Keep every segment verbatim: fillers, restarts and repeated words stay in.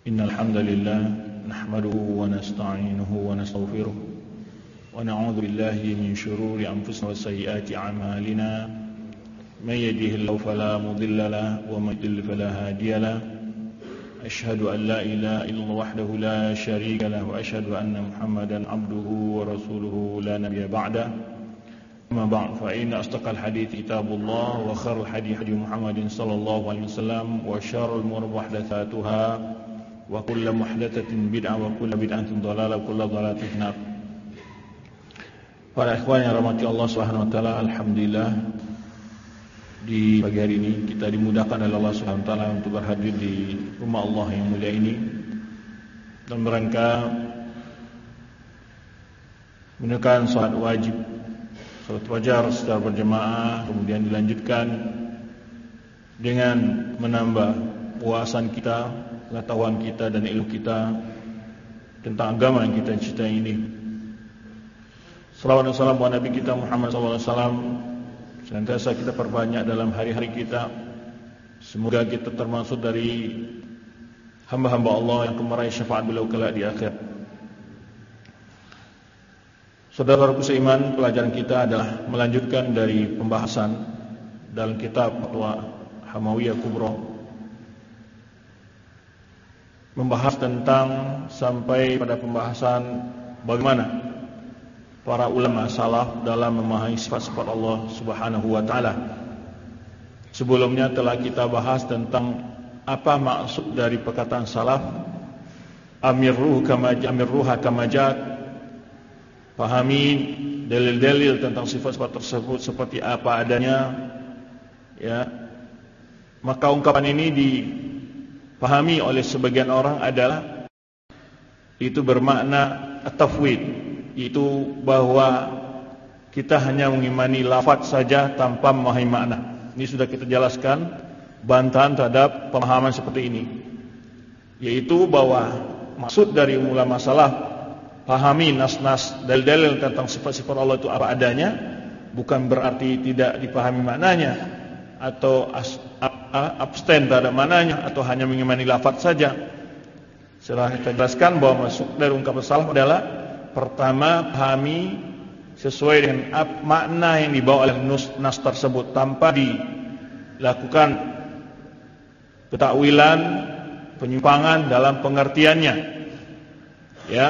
إن الحمد لله نحمده ونستعينه ونستغفره ونعوذ بالله من شرور أنفسنا وسيئات أعمالنا من يهده الله فلا مضل له ومن يضلل فلا هادي له أشهد أن لا إله إلا الله وحده لا شريك له وأشهد أن محمدا عبده ورسوله لا نبي بعده أما بعد فإن أصدق الحديث كتاب الله وخير الحديث حديث محمد صلى الله عليه وسلم وشر الأمور محدثاتها وكل محدثة بدعة وكل بدعة ضلالة وكل ضلالة في النار. Para ikhwan yang rahmati Allah Subhanahu wa taala, alhamdulillah di pagi hari ini kita dimudahkan oleh Allah Subhanahu wa taala untuk berhadir di rumah Allah yang mulia ini dan merangka menunaikan salat wajib, salat fajar secara berjamaah, kemudian dilanjutkan dengan menambah wawasan kita, pengetahuan kita dan ilmu kita tentang agama yang kita cintai ini. Salawat dan salam buat Nabi kita Muhammad sallallahu alaihi wasallam senantiasa kita perbanyak dalam hari-hari kita. Semoga kita termasuk dari hamba-hamba Allah yang akan meraih syafaat beliau kelak di akhir. Saudara-saudaraku seiman, pelajaran kita adalah melanjutkan dari pembahasan dalam kitab Fatwa Hamawiyah Kubra, membahas tentang sampai pada pembahasan bagaimana para ulama salaf dalam memahami sifat-sifat Allah Subhanahu wa taala. Sebelumnya telah kita bahas tentang apa maksud dari perkataan salaf, amirruh kama amirruha kama jat. Pahami dalil-dalil tentang sifat-sifat tersebut seperti apa adanya, ya. Maka ungkapan ini dipahami oleh sebagian orang adalah itu bermakna at-tafwid, itu bahwa kita hanya mengimani lafaz saja tanpa memahami makna. Ini sudah kita jelaskan bantahan terhadap pemahaman seperti ini, yaitu bahwa maksud dari ulama salaf pahami nas-nas dalil-dalil tentang sifat-sifat Allah itu apa adanya, bukan berarti tidak dipahami maknanya atau as, abstain terhadap maknanya atau hanya mengimani lafaz saja. Setelah kita jelaskan bahwa maksud dari ungkapan salaf adalah pertama, pahami sesuai dengan makna yang dibawa oleh nas tersebut tanpa dilakukan pentakwilan, penyimpangan dalam pengertiannya, ya.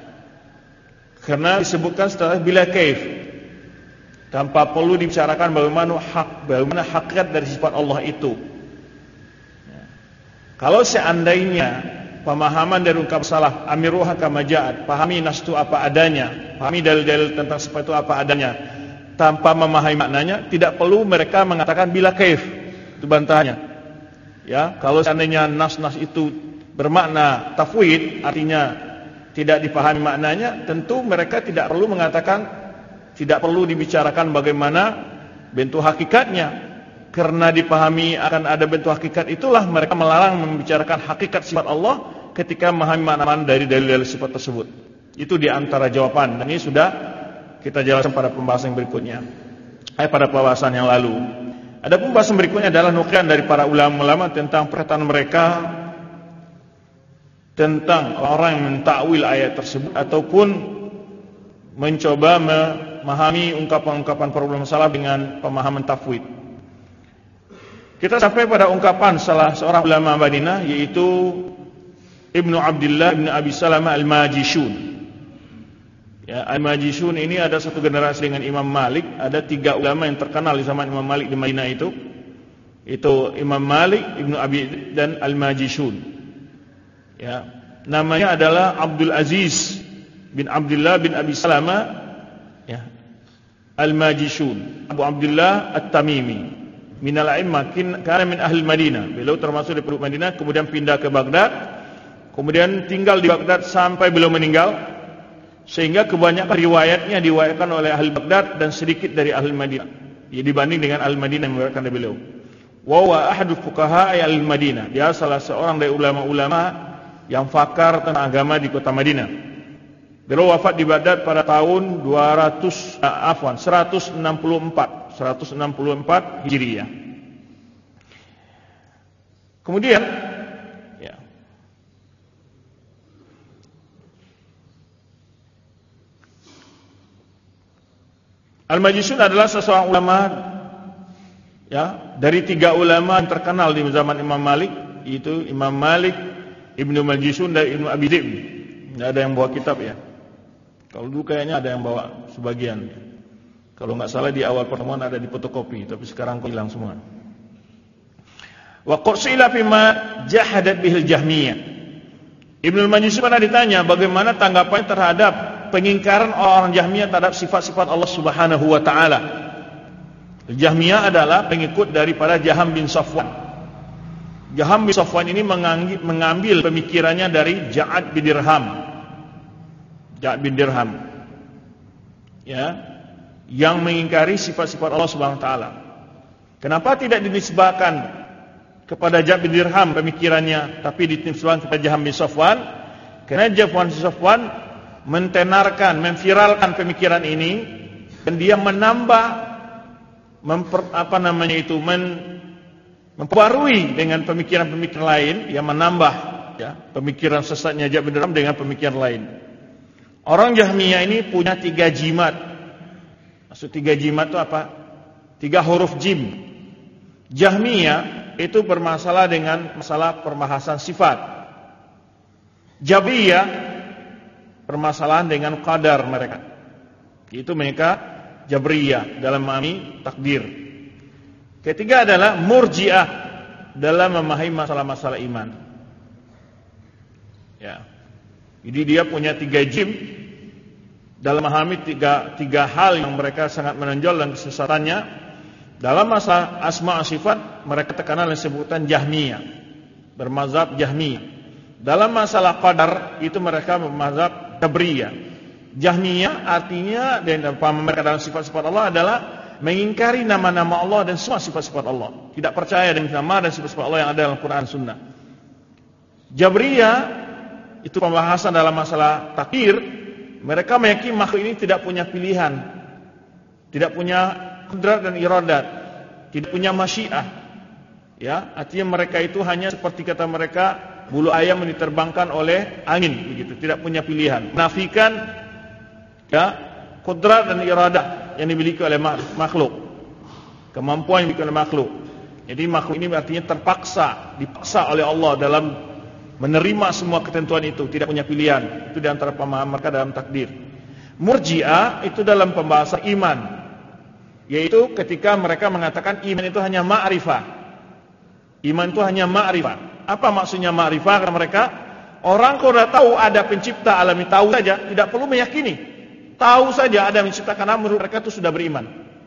Karena disebutkan setelah bila kaif, tanpa perlu dibicarakan bagaimana hak, bagaimana hakikat dari sifat Allah itu. Ya. Kalau seandainya pemahaman dari ungkapan salaf amiruha kama ja'at, pahami nas itu apa adanya, pahami dalil-dalil tentang sifat itu apa adanya tanpa memahami maknanya, tidak perlu mereka mengatakan bila kaif. Itu bantahannya. Ya, kalau seandainya nas-nas itu bermakna tafwid, artinya tidak dipahami maknanya, tentu mereka tidak perlu mengatakan, tidak perlu dibicarakan bagaimana bentuk hakikatnya. Karena dipahami akan ada bentuk hakikat, itulah mereka melarang membicarakan hakikat sifat Allah ketika memahami makna dari dalil-dalil sifat tersebut. Itu di antara jawaban, dan ini sudah kita jelaskan pada pembahasan berikutnya, eh, pada pembahasan yang lalu. Ada pembahasan berikutnya adalah nukilan dari para ulama-ulama tentang perkataan mereka tentang orang yang mentakwil ayat tersebut ataupun mencoba memahami ungkapan-ungkapan para ulama salaf dengan pemahaman tafwid. Kita sampai pada ungkapan salah seorang ulama Madinah, yaitu Ibnu Abdullah Ibnu Abi Salamah Al-Majishun. Ya, Al-Majishun ini ada satu generasi dengan Imam Malik. Ada tiga ulama yang terkenal di zaman Imam Malik di Madinah itu. Itu Imam Malik, Ibnu Abi dan Al-Majishun. Ya, namanya adalah Abdul Aziz bin Abdullah bin Abi Salamah, ya, Al-Majishun, Abu Abdullah At-Tamimi, minal a'immah, kana min ahli Madinah. Beliau termasuk di penduduk Madinah, kemudian pindah ke Baghdad, kemudian tinggal di Baghdad sampai beliau meninggal, sehingga kebanyakan riwayatnya diriwayatkan oleh ahli Baghdad dan sedikit dari ahli Madinah, ya, dibanding dengan ahli Madinah yang meriwayatkan dari beliau. Wa huwa ahadul fuqaha ahli Madinah, dia salah seorang dari ulama-ulama yang fakar tentang agama di kota Madinah. Beliau wafat di Baghdad pada tahun dua ratus, ah, afwan, seratus enam puluh empat Hijriah. Kemudian, ya, Al-Majusun adalah seseorang ulama, ya, dari tiga ulama yang terkenal di zaman Imam Malik, yaitu Imam Malik, Ibnu Majusun dan Ibnu Abi Dhi'b. Tidak ada yang bawa kitab ya. Kalau dulu kayaknya ada yang bawa sebagian. Kalau nggak salah di awal pertemuan ada di fotokopi, tapi sekarang hilang semua. Wa qusila fima jahadat bihil Jahmiyah. Ibnu Majusun pernah ditanya bagaimana tanggapan terhadap pengingkaran orang Jahmiyah terhadap sifat-sifat Allah Subhanahu wa taala. Jahmiyah adalah pengikut daripada Jaham bin Safwan. Jaham bin Safwan ini mengambil pemikirannya dari Ja'ad bin Dirham. Ja'ad bin Dirham. Ya. Yang mengingkari sifat-sifat Allah Subhanahu wa taala. Kenapa tidak dinisbahkan kepada Ja'ad bin Dirham pemikirannya, tapi dinisbahkan kepada Jaham bin Safwan? Karena Jaham bin Safwan mentenarkan, memviralkan pemikiran ini, dan dia menambah, memper, apa namanya itu, men, memperbarui dengan pemikiran-pemikiran lain, yang menambah, ya, pemikiran sesatnya Ja'ad bin Dirham dengan pemikiran lain. Orang Jahmiyah ini punya tiga jimat. Maksud tiga jimat itu apa? Tiga huruf jim. Jahmiyah itu bermasalah dengan masalah perbahasan sifat. Jabriyah permasalahan dengan qadar mereka. Itu mereka Jabriyah dalam memahami takdir. Ketiga adalah Murji'ah dalam memahami masalah-masalah iman. Ya. Jadi dia punya tiga jim dalam memahami tiga, tiga hal yang mereka sangat menonjol dan kesesatannya. Dalam masalah asma' sifat mereka terkenal dengan sebutan Jahmiyah, bermazhab Jahmiyah. Dalam masalah qadar itu mereka bermazhab Jabriyah. Jahmiyah artinya dan paham mereka dalam sifat-sifat Allah adalah mengingkari nama-nama Allah dan semua sifat-sifat Allah. Tidak percaya dengan nama dan sifat-sifat Allah yang ada dalam Quran dan Sunnah. Jabriyah itu pembahasan dalam masalah takdir. Mereka meyakini makhluk ini tidak punya pilihan, tidak punya kudrat dan iradat, tidak punya masyiah. Ya, artinya mereka itu hanya seperti kata mereka, bulu ayam yang diterbangkan oleh angin, begitu, tidak punya pilihan. Menafikan, ya, kudrat dan iradat yang dimiliki oleh makhluk, kemampuan yang dimiliki oleh makhluk. Jadi makhluk ini artinya terpaksa, dipaksa oleh Allah dalam menerima semua ketentuan itu, tidak punya pilihan. Itu di antara pemahaman mereka dalam takdir. Murji'ah itu dalam pembahasan iman, yaitu ketika mereka mengatakan iman itu hanya ma'rifah. Iman itu hanya ma'rifah. Apa maksudnya ma'rifah? Karena mereka, orang kalau sudah tahu ada pencipta alami, tahu saja, tidak perlu meyakini. Tahu saja ada mencipta, karena menurut mereka itu sudah beriman.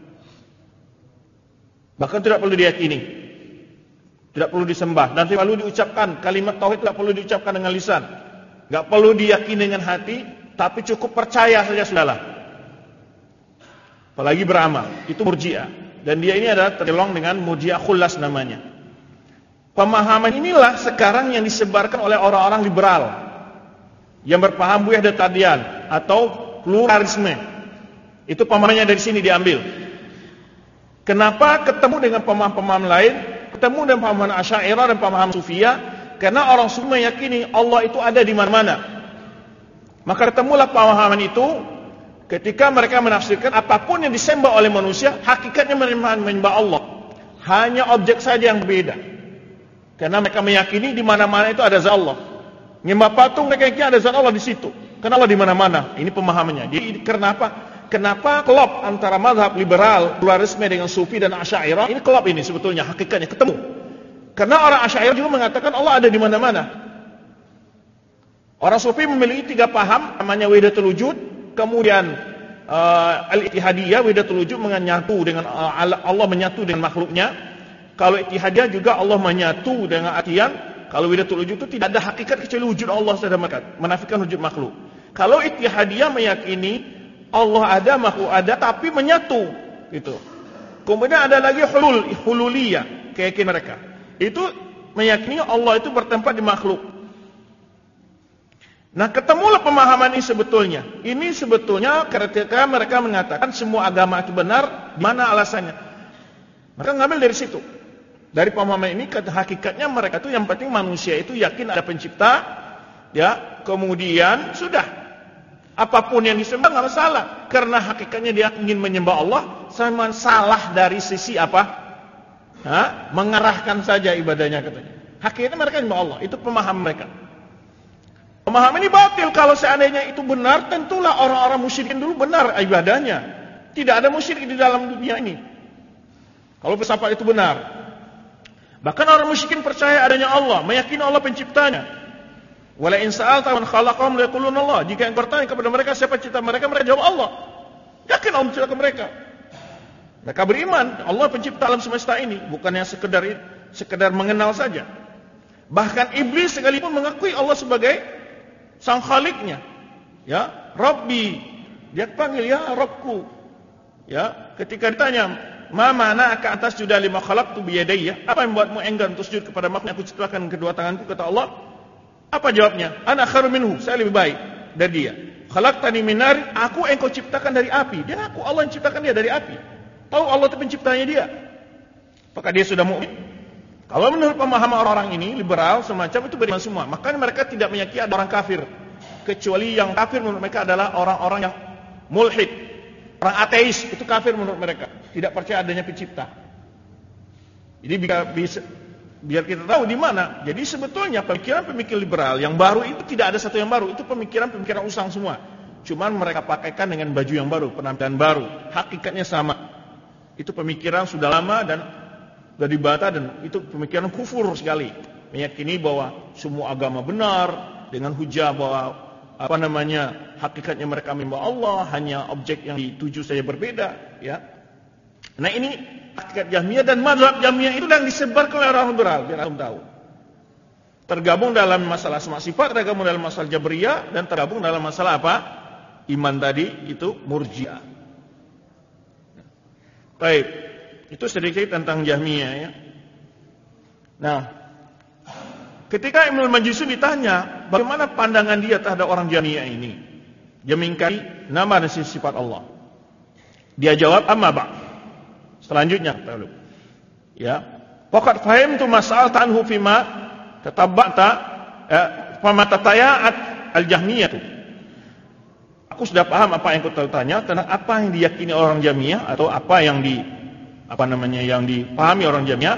Bahkan tidak perlu diyakini, tidak perlu disembah, dan tidak perlu diucapkan kalimat tauhid, tidak perlu diucapkan dengan lisan, tidak perlu diyakini dengan hati, tapi cukup percaya saja sudahlah. Apalagi beramal, itu Murji'ah. Dan dia ini adalah tergolong dengan Murji'ah Khullas namanya. Pemahaman inilah sekarang yang disebarkan oleh orang-orang liberal yang berpaham wahdatadian atau pluralisme. Itu pemahamannya dari sini diambil. Kenapa ketemu dengan pemahaman-pemahaman lain? Ketemu dengan pemahaman Asy'ariyah dan pemahaman Sufiyah, karena orang Sufi meyakini Allah itu ada di mana-mana. Maka ketemulah pemahaman itu ketika mereka menafsirkan apapun yang disembah oleh manusia, hakikatnya menyembah Allah. Hanya objek saja yang berbeda. Karena mereka meyakini di mana-mana itu ada zat Allah. Menyembah patung mereka yakini ada zat Allah di situ. Karena Allah di mana-mana. Ini pemahamannya. Jadi kenapa? Kenapa klop antara mazhab liberal, pluralisme dengan Sufi dan Asy'ariyah? Ini klop ini sebetulnya, hakikatnya ketemu. Karena orang Asy'ariyah juga mengatakan Allah ada di mana-mana. Orang Sufi memiliki tiga paham, namanya wahdatul wujud, kemudian uh, al-ittihadiyah, wahdatul wujud menyatu dengan uh, Allah menyatu dengan makhluknya. Kalau ittihadiyah juga Allah menyatu dengan artian, kalau wahdatul wujud itu tidak ada hakikat kecuali wujud Allah secara mekat, menafikan wujud makhluk. Kalau ittihadiyah meyakini Allah ada, makhluk ada, tapi menyatu, gitu. Kemudian ada lagi hulul, hululiyah, keyakinan mereka. Itu meyakini Allah itu bertempat di makhluk. Nah, ketemulah pemahaman ini sebetulnya. Ini sebetulnya ketika mereka mengatakan semua agama itu benar, mana alasannya? Mereka ngambil dari situ. Dari pemahaman ini, hakikatnya mereka itu yang penting manusia itu yakin ada pencipta, ya. Kemudian sudah. Apapun yang disembah nggak masalah, karena hakikatnya dia ingin menyembah Allah, sama salah dari sisi apa? Hah? Mengarahkan saja ibadahnya katanya. Hakikatnya mereka menyembah Allah, itu pemahaman mereka. Pemahaman ini batil. Kalau seandainya itu benar, tentulah orang-orang musyrikin dulu benar ibadahnya. Tidak ada musyrik di dalam dunia ini. Kalau filsafat itu benar. Bahkan orang musyrikin percaya adanya Allah, meyakini Allah penciptanya. Wala in sa'alta man khalaqahum la yaquluna Allah. Jika yang bertanya kepada mereka siapa cipta mereka, mereka jawab Allah. Yakin Allah menciptakan mereka. Mereka beriman Allah pencipta alam semesta ini, bukan yang sekedar sekedar mengenal saja. Bahkan iblis sekalipun mengakui Allah sebagai sang khaliknya. Ya, Rabbi. Dia panggil ya Rabbku. Ya, ketika ditanya, "Ma mana'aka atas sudah lima khalaqtu bi yadayya?" Apa yang membuatmu enggan untuk sujud kepada makhluk yang aku ciptakan kedua tanganku? Kata Allah. Apa jawabnya? Ana khairum minhu, saya lebih baik dari dia. Khalaqtani min nar, aku engkau ciptakan dari api. Dia aku Allah yang ciptakan dia dari api. Tahu Allah itu penciptanya dia. Apakah dia sudah mukmin? Kalau menurut pemahaman orang-orang ini liberal semacam itu beriman semua. Makanya mereka tidak meyakini ada orang kafir. Kecuali yang kafir menurut mereka adalah orang-orang yang mulhid, orang ateis, itu kafir menurut mereka. Tidak percaya adanya pencipta. Jadi bisa biar kita tahu di mana. Jadi sebetulnya pemikiran-pemikiran liberal yang baru itu tidak ada satu yang baru. Itu pemikiran-pemikiran usang semua. Cuman mereka pakaikan dengan baju yang baru, penampilan baru. Hakikatnya sama. Itu pemikiran sudah lama dan sudah dibata, dan itu pemikiran kufur sekali. Meyakini bahwa semua agama benar dengan hujah bahwa apa namanya hakikatnya mereka menyembah Allah, hanya objek yang dituju saja berbeda. Ya. Nah ini hakikat Jahmiyah, dan mazhab Jahmiyah itu yang disebarkan oleh orang liberal, biar kamu tahu. Tergabung dalam masalah asma sifat, tergabung dalam masalah Jabriyah, dan tergabung dalam masalah apa? Iman tadi itu Murji'ah. Baik, itu sedikit tentang Jahmiyah ya. Nah, ketika Ibnul Majishun ditanya bagaimana pandangan dia terhadap orang Jahmiyah ini, dia mengingkari nama dan sifat Allah. Dia jawab, amma ba'. Selanjutnya, ya, faqad fahimtu mas'al tanhu fima tatabbata eh, fama tataya'at al-Jahmiyah. Aku sudah paham apa yang kau tanya tentang apa yang diyakini orang Jahmiyah, atau apa yang di apa namanya yang dipahami orang Jahmiyah.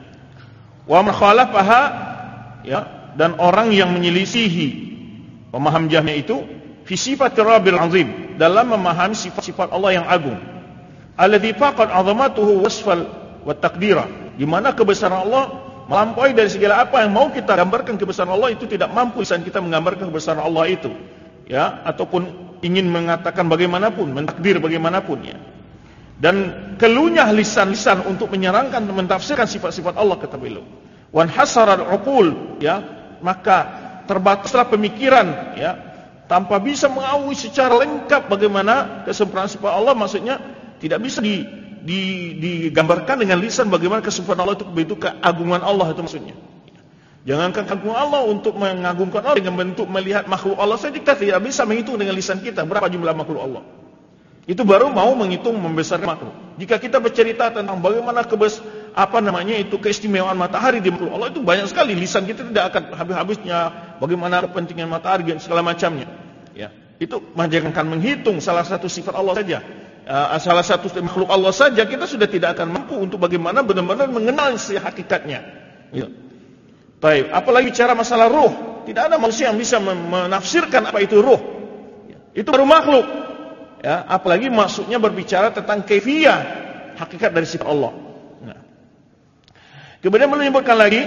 Wa man khalafaha, ya, dan orang yang menyelisihi pemaham Jahmiyah itu fi sifatir Rabbil Azim, dalam memahami sifat-sifat Allah yang agung. Alladzi faqad 'azamatuhu wasfal wa taqdira, di mana kebesaran Allah melampaui dari segala apa yang mau kita gambarkan kebesaran Allah, itu tidak mampu lisan kita menggambarkan kebesaran Allah itu, ya, ataupun ingin mengatakan bagaimanapun, mentakdir bagaimanapun ya. Dan keluhnya lisan-lisan untuk menyerangkan dan mentafsirkan sifat-sifat Allah, kata beliau. Wan hasaral uqul, ya, maka terbataslah pemikiran, ya, tanpa bisa mengetahui secara lengkap bagaimana kesempurnaan sifat Allah. Maksudnya tidak bisa di, di, digambarkan dengan lisan bagaimana kesempurnaan Allah itu, begitu keagungan Allah itu maksudnya. Jangankan keagungan Allah, untuk mengagungkan Allah dengan bentuk melihat makhluk Allah saja kita tidak bisa menghitung dengan lisan kita berapa jumlah makhluk Allah. Itu baru mau menghitung membesarkan makhluk. Jika kita bercerita tentang bagaimana kebes apa namanya itu keistimewaan matahari di makhluk Allah, itu banyak sekali, lisan kita tidak akan habis-habisnya bagaimana kepentingan matahari dan segala macamnya. Ya, itu jangankan menghitung salah satu sifat Allah saja. Uh, salah satu makhluk Allah saja kita sudah tidak akan mampu untuk bagaimana benar-benar mengenal si hakikatnya. Ya. Baik, apalagi bicara masalah ruh, tidak ada manusia yang bisa menafsirkan apa itu ruh. Ya. Itu baru makhluk. Ya, apalagi maksudnya berbicara tentang kaifiyah, hakikat dari sifat Allah. Nah. Kemudian menyebutkan lagi,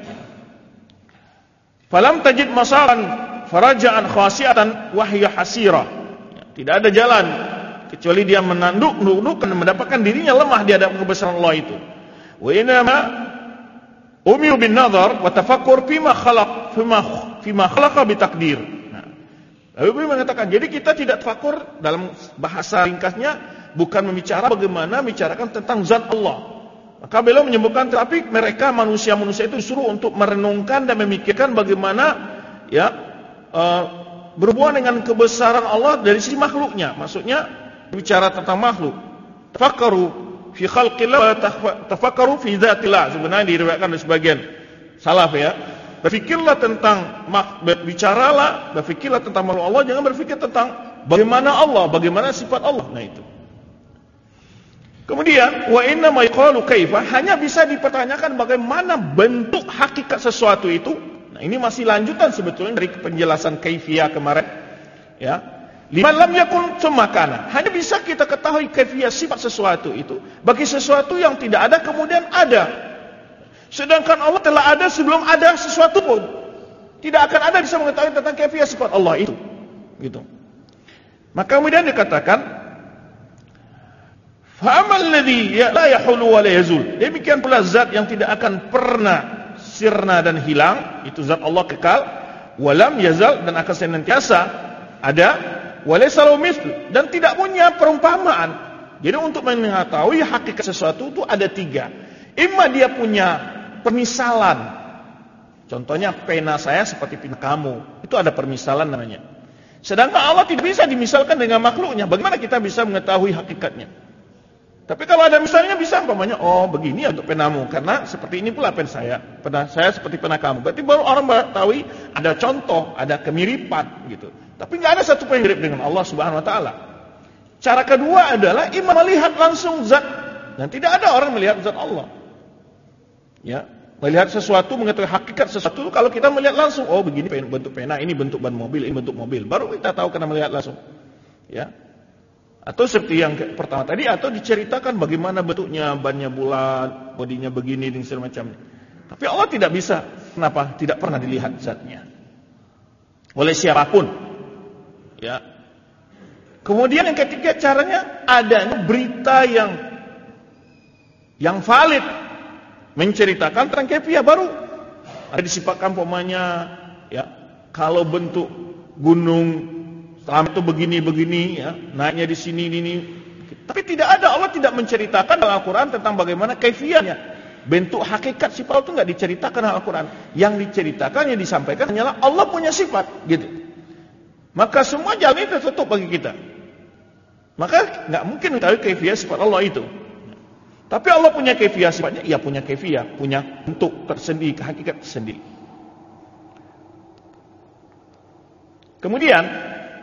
falam tajid masalan faraja'an khasiatan wahya hasira. Ya, tidak ada jalan kecuali dia menanduk, menunduk dan mendapatkan dirinya lemah di hadapan kebesaran Allah itu. Wa inama umiru bin nazar wa tafakkur fima khalaq fima fima khalaqa bi takdir. Nah, lalu beliau mengatakan, jadi kita tidak tafakur, dalam bahasa ringkasnya bukan membicara bagaimana bicarakan tentang zat Allah. Maka beliau menyebutkan, tapi mereka manusia-manusia itu disuruh untuk merenungkan dan memikirkan bagaimana ya uh, berhubungan dengan kebesaran Allah dari sisi makhluknya. Maksudnya bicara tentang makhluk. Tafakkaru fi khalqillah wa tafakkaru fi dzatillah. Sebenarnya diriwayatkan oleh sebagian salaf ya. Berfikirlah tentang bicaralah, berfikirlah tentang makhluk Allah, jangan berfikir tentang bagaimana Allah, bagaimana sifat Allah. Nah itu. Kemudian wa inna ma yaqalu kaifa, hanya bisa dipertanyakan bagaimana bentuk hakikat sesuatu itu. Nah, ini masih lanjutan sebetulnya dari penjelasan kaifiyah kemarin. Ya. Liman lam yakun semakana. Hanya bisa kita ketahui kaifiyah sifat sesuatu itu bagi sesuatu yang tidak ada kemudian ada. Sedangkan Allah telah ada sebelum ada sesuatu pun. Tidak akan ada bisa mengetahui tentang kaifiyah sifat Allah itu. Gitu. Maka kemudian dikatakan fa'amal ladzi la yahulu wa la yazul. Demikian pula zat yang tidak akan pernah sirna dan hilang, itu zat Allah kekal, walam yazal, dan akan senantiasa ada, walaysa lahu mithlu, dan tidak punya perumpamaan. Jadi untuk mengetahui hakikat sesuatu itu ada tiga. Imma dia punya permisalan. Contohnya pena saya seperti pena kamu. Itu ada permisalan namanya. Sedangkan Allah tidak bisa dimisalkan dengan makhluknya. Bagaimana kita bisa mengetahui hakikatnya? Tapi kalau ada misalnya bisa umpamanya, oh begini untuk penamu, karena seperti ini pula pen saya, pena saya seperti pena kamu. Berarti baru orang mengetahui ada contoh, ada kemiripan gitu. Tapi nggak ada satu pun yang mirip dengan Allah Subhanahu Wa Taala. Cara kedua adalah imam melihat langsung zat, dan tidak ada orang melihat zat Allah. Ya, melihat sesuatu, mengetahui hakikat sesuatu. Kalau kita melihat langsung, oh begini bentuk pena, ini bentuk ban mobil, ini bentuk mobil, baru kita tahu karena melihat langsung. Ya. Atau seperti yang pertama tadi, atau diceritakan bagaimana bentuknya, bannya bulat, bodinya begini dan segala macamnya. Tapi Allah tidak bisa. Kenapa? Tidak pernah dilihat zatnya oleh siapapun. Ya. Kemudian yang ketiga caranya adanya berita yang yang valid menceritakan tentang kaifiyah baru. Ada disifatkan pomanya, ya. Kalau bentuk gunung selama itu begini-begini, ya, naiknya di sini ini. Tapi tidak ada, Allah tidak menceritakan dalam Al-Quran tentang bagaimana kaifiyahnya. Bentuk hakikat sifat Allah itu nggak diceritakan dalam Al-Quran. Yang diceritakan, yang disampaikan hanyalah Allah punya sifat, gitu. Maka semua jalan itu tertutup bagi kita. Maka nggak mungkin mengetahui kaifiyah sifat Allah itu. Tapi Allah punya kaifiyah sifatnya, ia punya kaifiyah, punya bentuk tersendiri, hakikat tersendiri. Kemudian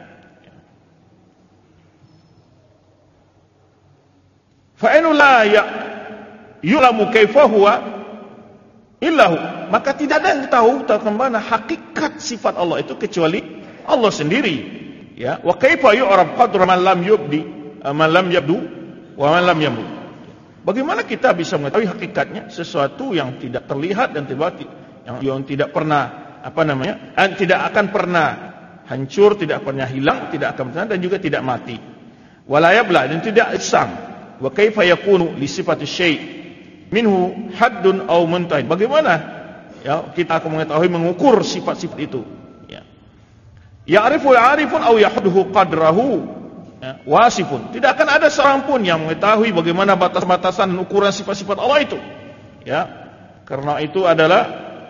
fa'inu la ya'lamu kaifa huwa illahu, maka tidak ada yang tahu tentang mana hakikat sifat Allah itu kecuali Allah sendiri. Ya, wa kaifa yu'rab qadra man lam yubdi man lam yabdu wa man lam yamut. Bagaimana kita bisa mengetahui hakikatnya sesuatu yang tidak terlihat dan tiba yang, yang tidak pernah apa namanya? Dan tidak akan pernah hancur, tidak pernah hilang, tidak akan pernah dan juga tidak mati. Wala yabla, dan tidak usang. Wa kaifa yakunu li sifati syai' minhu haddun aw muntahin. Bagaimana ya kita akan mengetahui mengukur sifat-sifat itu, ya. Ya'rifu 'arifun aw yahduhu qadrahu, ya, wasifun. Tidak akan ada seorang pun yang mengetahui bagaimana batas-batasan ukuran sifat-sifat Allah itu, ya. Karena itu adalah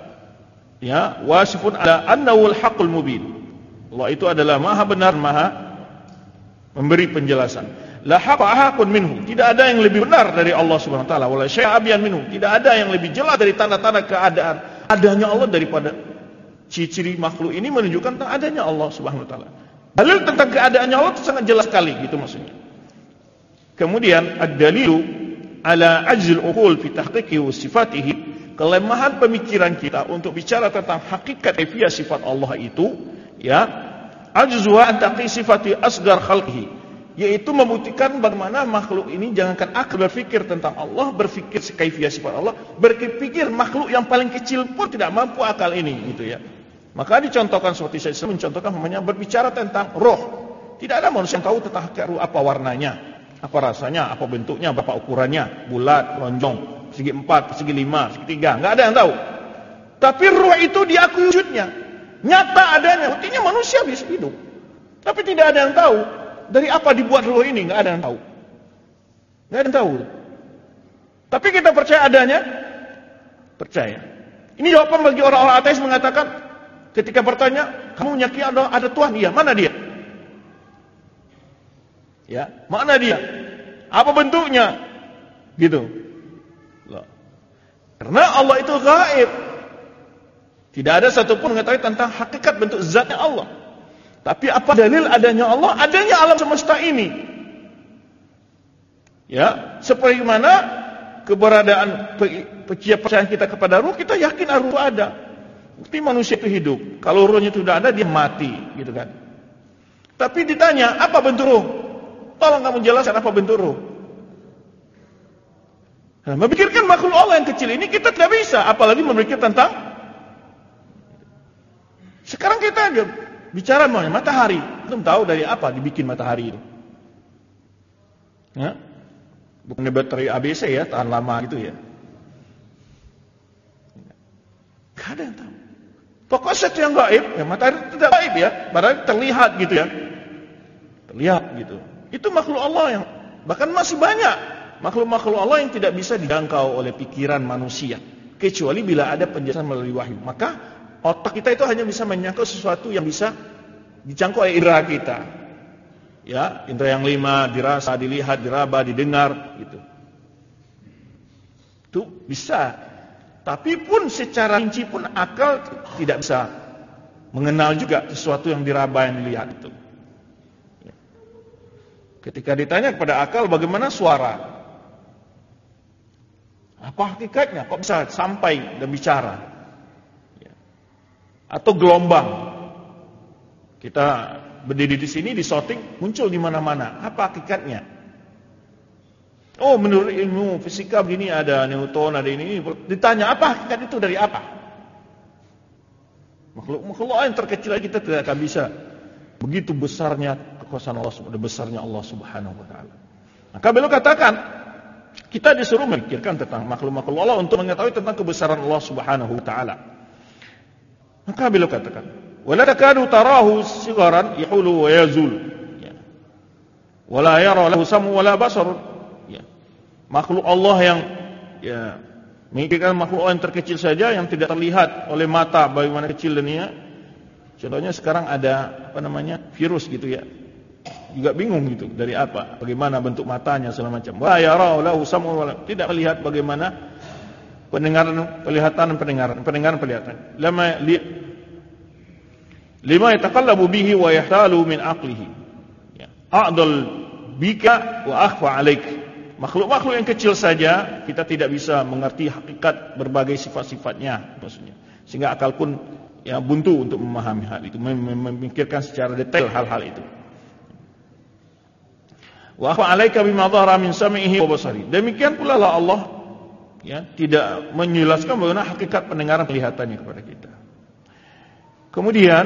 ya wasifun ala annahu al-haqqul mubin. Allah itu adalah maha benar, maha memberi penjelasan. La haqqa minhu, tidak ada yang lebih benar dari Allah Subhanahu wa taala, wala syai'a abyan minhu, tidak ada yang lebih jelas dari tanda-tanda keadaan adanya Allah daripada ciri-ciri makhluk ini menunjukkan tentang adanya Allah Subhanahu wa taala. Dalil tentang keadaannya Allah itu sangat jelas sekali, gitu maksudnya. Kemudian ad-dalilu ala ajzil uqul fi tahqiqi wa sifatihi, kelemahan pemikiran kita untuk bicara tentang hakikat kaifiyah sifat Allah itu, ya, ajzuha an taqi sifati asghar khalqihi, yaitu membuktikan bagaimana makhluk ini jangankan akal berpikir tentang Allah, berpikir kaifiyah sifat Allah, berpikir makhluk yang paling kecil pun tidak mampu akal ini, gitu ya. Maka dicontohkan seperti saya mencontohkan namanya berbicara tentang roh. Tidak ada manusia yang tahu tentang roh, apa warnanya, apa rasanya, apa bentuknya, berapa ukurannya, bulat, lonjong, segi empat, segi lima, segi tiga, nggak ada yang tahu. Tapi roh itu diakui wujudnya, nyata adanya, buktinya manusia bisa hidup. Tapi tidak ada yang tahu dari apa dibuat roh ini, nggak ada yang tahu. Nggak ada yang tahu. Tapi kita percaya adanya, percaya. Ini jawaban bagi orang-orang ateis mengatakan, ketika bertanya, kamu yakin ada, ada Tuhan? Iya, mana dia? Ya, mana dia? Apa bentuknya? Gitu. Loh. Karena Allah itu gaib. Tidak ada satupun mengetahui tentang hakikat bentuk zatnya Allah. Tapi apa dalil adanya Allah? Adanya alam semesta ini. Ya, seperti mana keberadaan kepercayaan kita kepada ruh, kita yakin ruh ada. Tapi manusia itu hidup. Kalau ruhnya itu tidak ada, dia mati, gitu kan. Tapi ditanya, apa bentuk ruh? Tolong kamu jelaskan apa bentuk ruh. Nah, memikirkan makhluk Allah yang kecil ini kita tidak bisa, apalagi memikirkan tentang. Sekarang kita aja bicara mengenai matahari. Belum tahu dari apa dibikin matahari itu. Ya? Bukan baterai A B C ya, tahan lama gitu ya. Gak ada yang tahu. Pokoknya sesuatu yang gaib, ya matahari tidak gaib ya, matahari terlihat gitu ya. Terlihat gitu. Itu makhluk Allah yang bahkan masih banyak makhluk-makhluk Allah yang tidak bisa dijangkau oleh pikiran manusia, kecuali bila ada penjelasan melalui wahyu. Maka otak kita itu hanya bisa menyangkau sesuatu yang bisa dijangkau oleh indera kita. Ya, indera yang lima, dirasa, dilihat, diraba, didengar, gitu. Itu bisa. Tapi pun secara rinci pun akal tidak bisa mengenal juga sesuatu yang diraba, yang dilihat itu. Ya. Ketika ditanya kepada akal bagaimana suara, apa hakikatnya? Kok bisa sampai dan bicara? Ya. Atau gelombang. Kita berdiri di sini, di shooting, muncul di mana-mana. Apa hakikatnya? Oh, menurut ilmu fisika begini, ada Newton, ada ini. Ditanya, apa hakikat itu dari apa? Makhluk-makhluk yang terkecil kita tidak akan bisa. Begitu besarnya kekuasaan Allah, besarnya Allah Subhanahu wa taala. Maka beliau katakan, kita disuruh memikirkan tentang makhluk-makhluk Allah untuk mengetahui tentang kebesaran Allah Subhanahu wa taala. Maka beliau katakan, wala takadu tarahu sigharan yahulu wa yazul. Ya. Wala yara lahu samu wala basar. Ya. Makhluk Allah yang ya memikirkan makhluk Allah yang terkecil saja yang tidak terlihat oleh mata bagaimana kecil dunia. Contohnya sekarang ada apa namanya? Virus gitu ya. Juga bingung gitu dari apa? Bagaimana bentuk matanya segala macam. Wala yara lahu samu wala tidak melihat bagaimana pendengaran penglihatan pendengaran pendengaran penglihatan. Lama li lima yataqallabu bihi wa yahtalu min aqlihi. Ya. A'dal bika wa akhfa alaik. Makhluk-makhluk yang kecil saja kita tidak bisa mengerti hakikat berbagai sifat-sifatnya maksudnya. Sehingga akal pun ya buntu untuk memahami hal itu, memikirkan secara detail hal-hal itu. Wa akhfa alaika bima dhahara min sam'ihi wa basari. Demikian pula lah Allah ya tidak menjelaskan bagaimana hakikat pendengaran penglihatannya kepada kita. Kemudian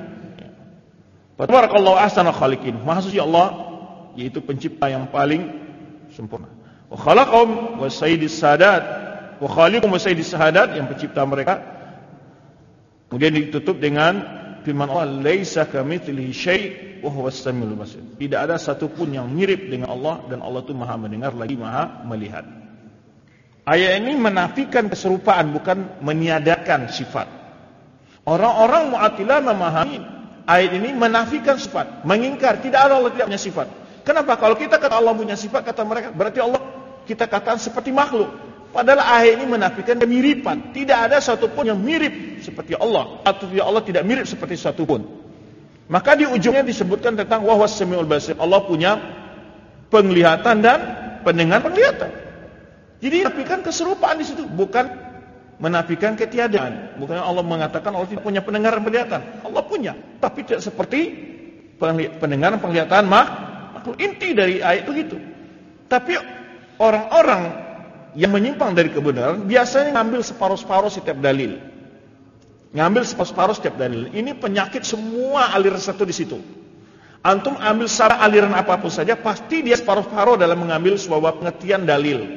tabarakallahu ahsanul khaliqin. Maha suci Allah yaitu pencipta yang paling sempurna. Wa khalaqahum wa sayyidis sadat wa khaliqum wa sayyidis sadat yang pencipta mereka. Kemudian ditutup dengan firman Allah, laisa kamitslihi syai' wa huwas samiul basir. Tidak ada satupun yang mirip dengan Allah dan Allah itu Maha mendengar lagi Maha melihat. Ayat ini menafikan keserupaan bukan meniadakan sifat. Orang-orang Mu'attilah memahami ayat ini menafikan sifat, mengingkar tidak ada Allah tidak punya sifat. Kenapa? Kalau kita kata Allah punya sifat, kata mereka berarti Allah kita katakan seperti makhluk. Padahal ayat ini menafikan kemiripan. Tidak ada satupun yang mirip seperti Allah atau Allah tidak mirip seperti satupun. Maka di ujungnya disebutkan tentang wa huwas samiul basir. Allah punya penglihatan dan pendengar penglihatan. Jadi menafikan keserupaan di situ, bukan menafikan ketiadaan. Bukan Allah mengatakan Allah tidak punya pendengaran penglihatan. Allah punya, tapi tidak seperti pendengaran penglihatan makhluk. Inti dari ayat itu gitu. Tapi orang-orang yang menyimpang dari kebenaran biasanya ngambil separuh-separuh setiap dalil. Ngambil separuh-separuh setiap dalil. Ini penyakit semua aliran satu di situ. Antum ambil salah aliran apapun saja pasti dia separuh-separuh dalam mengambil sebuah pengertian dalil.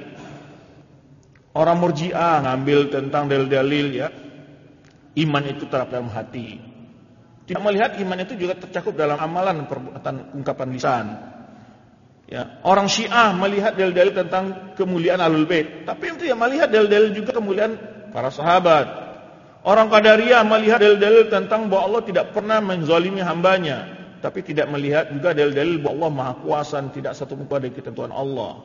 Orang Murji'ah ngambil tentang dalil-dalil ya. Iman itu terdapat dalam hati. Tidak melihat iman itu juga tercakup dalam amalan perbuatan ungkapan lisan. Ya, orang Syiah melihat dalil-dalil tentang kemuliaan Ahlul Bait, tapi itu ya melihat dalil-dalil juga kemuliaan para sahabat. Orang Qadariyah melihat dalil-dalil tentang bahwa Allah tidak pernah menzalimi hambanya, tapi tidak melihat juga dalil-dalil bahwa Allah Maha Kuasa, tidak satu pun dari ketentuan Allah.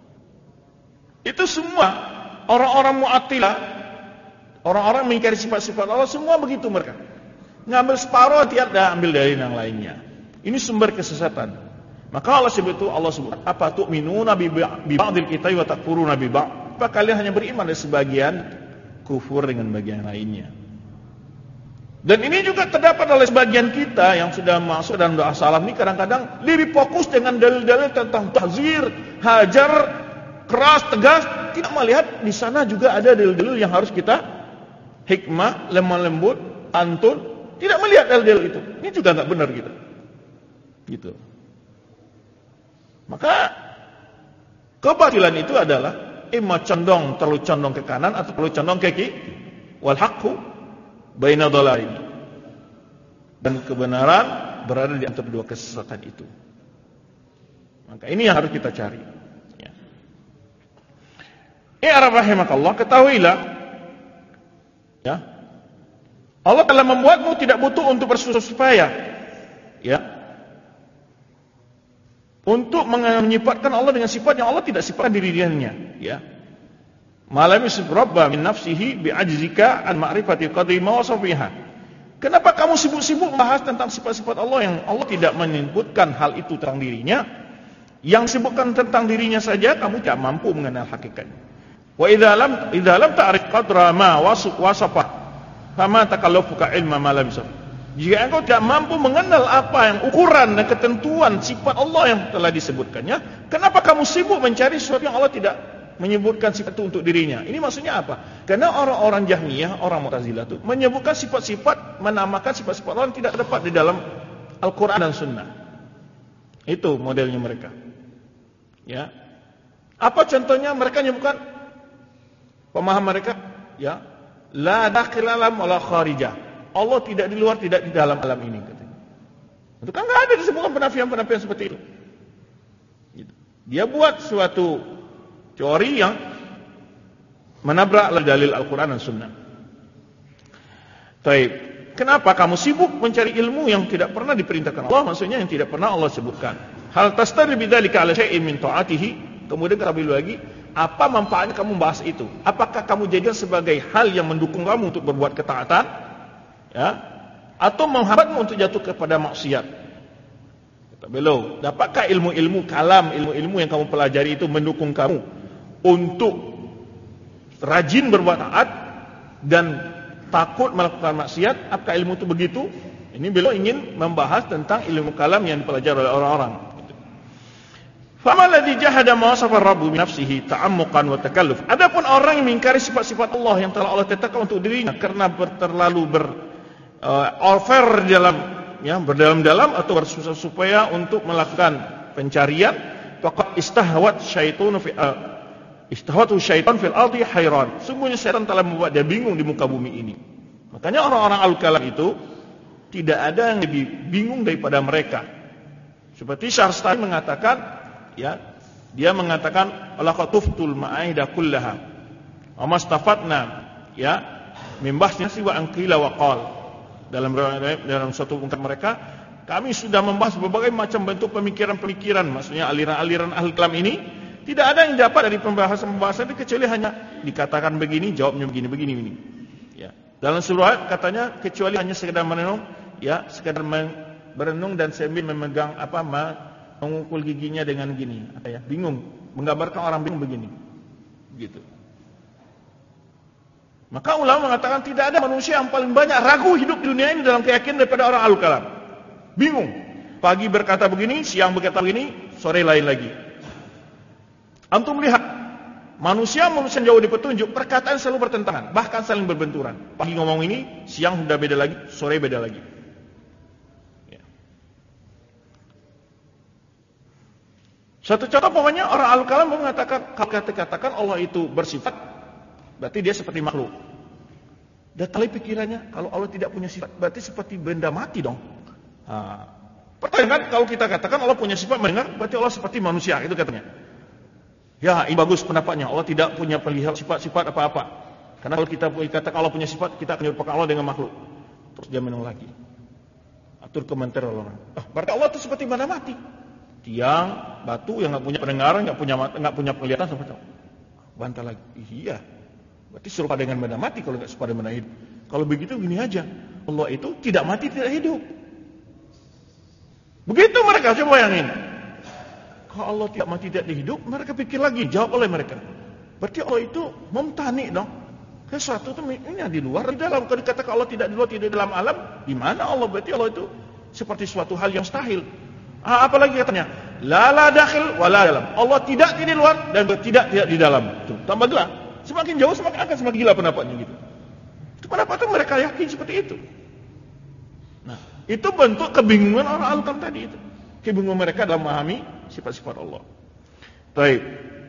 Itu semua orang-orang Mu'attilah, orang-orang mengingkari sifat-sifat Allah, semua begitu mereka. Ngambil separuh tiada ambil dari yang lainnya. Ini sumber kesesatan. Maka Allah sebut itu Allah sebut apa tu'minuna bi ba'dil kitabi wa takfuruna bi ba'd. Apa kalian hanya beriman dari sebagian, kufur dengan bagian lainnya. Dan ini juga terdapat oleh sebagian kita yang sudah masuk dalam doa salam ini kadang-kadang lebih fokus dengan dalil-dalil tentang tahzir, hajar, keras, tegas, tidak melihat di sana juga ada dalil-dalil yang harus kita hikmah, lemah lembut, antun, tidak melihat dalil-dalil itu. Ini juga enggak benar gitu. Gitu. Maka kebatilan itu adalah imma condong terlalu condong ke kanan atau terlalu condong ke kiri. Wal haqqu baina dhalaini. Dan kebenaran berada di antara dua kesesatan itu. Maka ini yang harus kita cari. Ya. I'raf rahimakallah, ketahuilah ya. Allah telah membuatmu tidak butuh untuk bersusah payah. Ya. Untuk menyifatkan Allah dengan sifat yang Allah tidak sifatkan diri dirinya, ya. Malam yusif rabba min nafsihi bi'ajzika an ma'rifati qadri ma wasafiha. Kenapa kamu sibuk-sibuk membahas tentang sifat-sifat Allah yang Allah tidak menyebutkan hal itu tentang dirinya? Yang sebutkan tentang dirinya saja kamu tidak mampu mengenal hakikatnya. Wa idza lam idza lam ta'rif qadra ma wasafa fama takallufuka ilma ma lam yusaf. Jika engkau tidak mampu mengenal apa yang ukuran dan ketentuan sifat Allah yang telah disebutkannya, kenapa kamu sibuk mencari sesuatu yang Allah tidak menyebutkan sifat itu untuk dirinya? Ini maksudnya apa? Karena orang-orang Jahmiyah, orang Mu'tazilah itu menyebutkan sifat-sifat, menamakan sifat-sifat Allah yang tidak terdapat di dalam Al-Quran dan Sunnah. Itu modelnya mereka. Ya. Apa contohnya? Mereka menyebutkan pemahaman mereka, ya, la dakhil alam wala kharijah. Allah tidak di luar, tidak di dalam alam ini, katanya. Itu kan nggak ada disebutkan penafian-penafian seperti itu. Dia buat suatu teori yang menabrak dalil Al-Quran dan Sunnah. Taib. Kenapa kamu sibuk mencari ilmu yang tidak pernah diperintahkan Allah? Maksudnya yang tidak pernah Allah sebutkan. Hal tastadil bidzalika ala syai'in min ta'atihi. Kemudian kata beliau lagi, apa manfaatnya kamu membahas itu? Apakah kamu jadikan sebagai hal yang mendukung kamu untuk berbuat ketaatan? Ya, atau menghambatmu untuk jatuh kepada maksiat? Kata beliau, dapatkah ilmu-ilmu kalam, ilmu-ilmu yang kamu pelajari itu mendukung kamu untuk rajin berbuat taat dan takut melakukan maksiat? Apakah ilmu itu begitu? Ini beliau ingin membahas tentang ilmu kalam yang dipelajari oleh orang-orang. Fama alladhi jahada ma wasafa Rabbu bi nafsihi ta'ammuqan wa takalluf. Adapun orang yang mengingkari sifat-sifat Allah yang telah Allah tetapkan untuk dirinya karena ber, terlalu ber Uh, over dalam, ya, berdalam-dalam atau bersusah supaya untuk melakukan pencarian, faqad istahwat syaitanu fi uh, istahwatu syaitan fil ardi hayran. Sungguhnya syaitan telah membuat dia bingung di muka bumi ini. Makanya orang-orang al-kalam itu tidak ada yang lebih bingung daripada mereka. Seperti Syahrastani mengatakan, ya, dia mengatakan laqatuftul ma'aida kullaha wa mastafatna, ya, mimbahnya siwa anqila wa qal. Dalam dalam satu ungkapan mereka, kami sudah membahas berbagai macam bentuk pemikiran-pemikiran, maksudnya aliran-aliran ahli kalam ini, tidak ada yang dapat dari pembahasan-pembahasan itu kecuali hanya dikatakan begini, jawabnya begini, begini, begini. Ya. Dalam seluruh ayat katanya kecuali hanya sekedar merenung, ya, sekedar berenung dan sambil memegang apa, mengukul giginya dengan gini, apa ya, bingung, menggambarkan orang bingung begini, gitu. Maka ulama mengatakan tidak ada manusia yang paling banyak ragu hidup di dunia ini dalam keyakinan daripada orang ahli kalam. Bingung. Pagi berkata begini, siang berkata begini, sore lain lagi. Antum lihat, manusia-manusia jauh di petunjuk, perkataan selalu bertentangan, bahkan saling berbenturan. Pagi ngomong ini, siang sudah beda lagi, sore beda lagi. Ya. Satu contoh pokoknya orang ahli kalam mengatakan, kalau kata-katakan Allah itu bersifat, berarti dia seperti makhluk. Dan tali pikirannya, kalau Allah tidak punya sifat, berarti seperti benda mati dong. Nah, pertanyaan, kalau kita katakan Allah punya sifat mendengar, berarti Allah seperti manusia, itu katanya. Ya, ini bagus pendapatnya. Allah tidak punya pelihara sifat-sifat apa-apa. Karena kalau kita katakan Allah punya sifat, kita akan menyerupakan Allah dengan makhluk. Terus dia menang lagi. Atur komentar orang. Ah, berarti Allah itu seperti benda mati. Tiang, batu yang nggak punya pendengaran, nggak punya mata, nggak punya penglihatan, seperti itu. Bantah lagi. Iya. Berarti serupa dengan benda mati kalau nggak serupa dengan benda hidup. Kalau begitu gini aja. Allah itu tidak mati, tidak hidup. Begitu mereka, coba bayangin. Kalau Allah tidak mati, tidak hidup, mereka pikir lagi, jawab oleh mereka. Berarti Allah itu mumtani dong. Sesuatu itu ini di luar, di dalam. Kalau dikatakan Allah tidak di luar, tidak di dalam alam, di mana Allah? Berarti Allah itu seperti suatu hal yang mustahil. Ah, apalagi katanya, la la dakhil wa la dalam. Allah tidak di luar dan tidak tidak di dalam. Tuh, tambah gila. Semakin jauh semakin akan semakin gila pendapatnya gitu. Itu kenapa tuh mereka yakin seperti itu? Nah, itu bentuk kebingungan orang Al-Kalam tadi itu. Kebingungan mereka dalam memahami sifat-sifat Allah. Baik.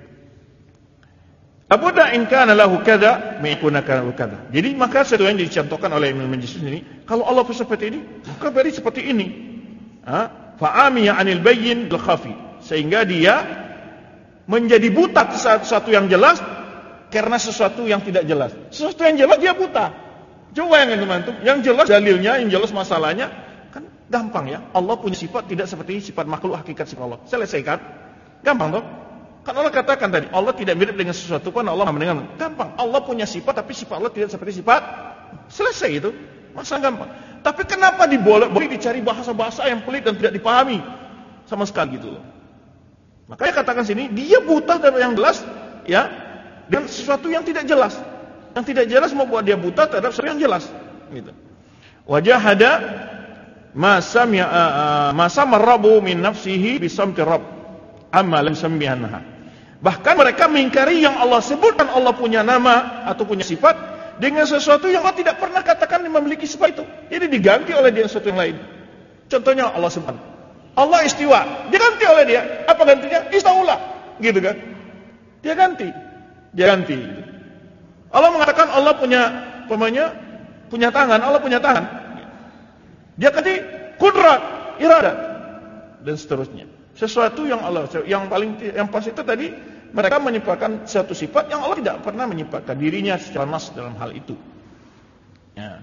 Abuda in kana lahu kadza maikunaka kadza. Jadi maka sesuatu yang dicontohkan oleh Ibnu Majlis ini, kalau Allah seperti ini, maka beri seperti ini. Ha? Fa'amiya 'anil bayyin bil khafi. Sehingga dia menjadi buta sesuatu yang jelas karena sesuatu yang tidak jelas. Sesuatu yang jelas dia buta. Coba yang teman-teman, yang jelas dalilnya, yang jelas masalahnya, kan gampang ya. Allah punya sifat tidak seperti sifat makhluk hakikat sifat Allah. Selesaikan. Gampang toh? Kan Allah katakan tadi, Allah tidak mirip dengan sesuatu pun Allah mendengar. Gampang. Allah punya sifat tapi sifat Allah tidak seperti sifat. Selesai itu. Masa gampang. Tapi kenapa dibolak-balik dicari bahasa-bahasa yang pelit dan tidak dipahami sama sekali gitu loh. Makanya katakan sini, dia buta dari yang jelas ya, dengan sesuatu yang tidak jelas. Yang tidak jelas membuat dia buta terhadap sesuatu yang jelas gitu. Wajahada ma sami'a ma samarabu min nafsihi bi samti rabb amma lam sambihanha. Bahkan mereka mengingkari yang Allah sebutkan Allah punya nama atau punya sifat dengan sesuatu yang Allah tidak pernah katakan memiliki sifat itu. Jadi diganti oleh dia sesuatu yang lain. Contohnya Allah sebut Allah istiwa, diganti oleh dia. Apa gantinya? Istaula, gitu kan? Dia ganti, dia ganti. Allah mengatakan Allah punya, pemanya punya tangan, Allah punya tangan. Dia ganti kudrat, iradat, dan seterusnya. Sesuatu yang Allah, yang paling yang pas itu tadi mereka menyifatkan satu sifat yang Allah tidak pernah menyifatkan dirinya secara nas dalam hal itu. Ya,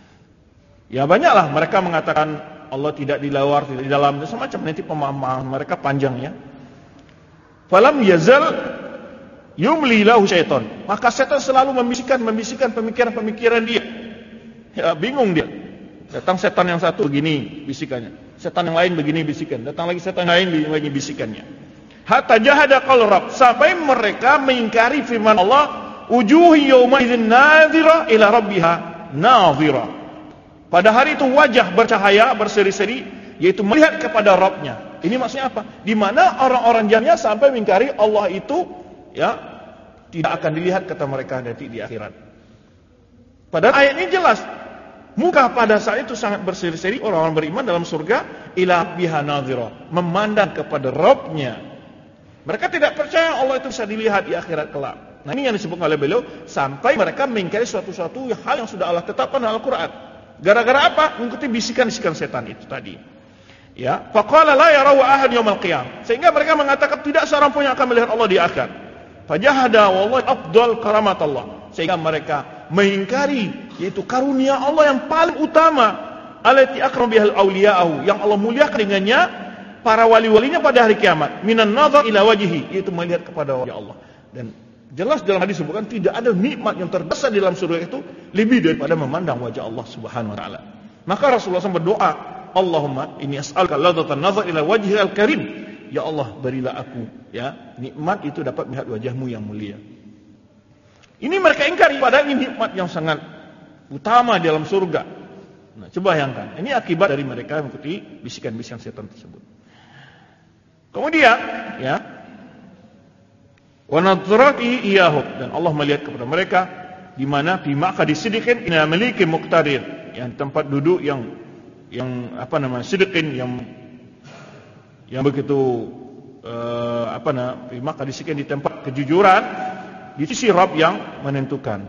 ya banyaklah mereka mengatakan Allah tidak di luar, tidak di dalam, dan semacam nanti pemahaman mereka panjang ya. Falam yazal yumli lahu syaitan. Maka setan selalu membisikkan, membisikkan pemikiran-pemikiran dia. Ya, bingung dia. Datang setan yang satu begini bisikannya. Setan yang lain begini bisikan. Datang lagi setan yang lain begini bisikannya. Hatta jahada qaul rabb. Sampai mereka mengingkari firman Allah, wujuhi yawma idzin nadhira ila rabbiha nadhira. Pada hari itu wajah bercahaya, berseri-seri, yaitu melihat kepada Rabbnya. Ini maksudnya apa? Di mana orang-orang jahiliyah sampai mengingkari Allah itu ya tidak akan dilihat kata mereka nanti di akhirat. Padahal ayat ini jelas. Muka pada saat itu sangat berseri-seri, orang-orang beriman dalam surga ila biha nadhira, memandang kepada Rabbnya. Mereka tidak percaya Allah itu bisa dilihat di akhirat kelak. Nah, ini yang disebut oleh beliau sampai mereka mengingkari suatu-suatu hal yang sudah Allah tetapkan dalam Al-Qur'an. Gara-gara apa? Mengikuti bisikan-bisikan setan itu tadi. Ya, faqala la yarahu ahad yaumil qiyamah. Sehingga mereka mengatakan tidak seorang pun yang akan melihat Allah di akhirat. Fajahada wallahi afdal karamat Allah. Sehingga mereka mengingkari yaitu karunia Allah yang paling utama, allati akram bihal auliya'u, yang Allah muliakan dengannya para wali-walinya pada hari kiamat. Minan nazar ila wajhi, yaitu melihat kepada wajah Allah. Dan jelas dalam hadis disebutkan tidak ada nikmat yang terbesar di dalam surga itu lebih daripada memandang wajah Allah Subhanahu wa taala. Maka Rasulullah shallallahu alaihi wasallam berdoa, Allahumma inni as'aluka ladzatan nazar ila wajhikal karim. Ya Allah, berilah aku ya nikmat itu dapat melihat wajahmu yang mulia. Ini mereka ingkari padahal ini nikmat yang sangat utama di dalam surga. Nah, coba bayangkan. Ini akibat dari mereka mengikuti bisikan-bisikan setan tersebut. Kemudian, ya, wa nadrati iyahu, dan Allah melihat kepada mereka di mana fi maqadi sidiqin ila maliki muqtadir, yang tempat duduk yang yang apa namanya sidiqin yang yang begitu uh, apa namanya fi maqadi sidiqin di tempat kejujuran di sisi Rabb yang menentukan.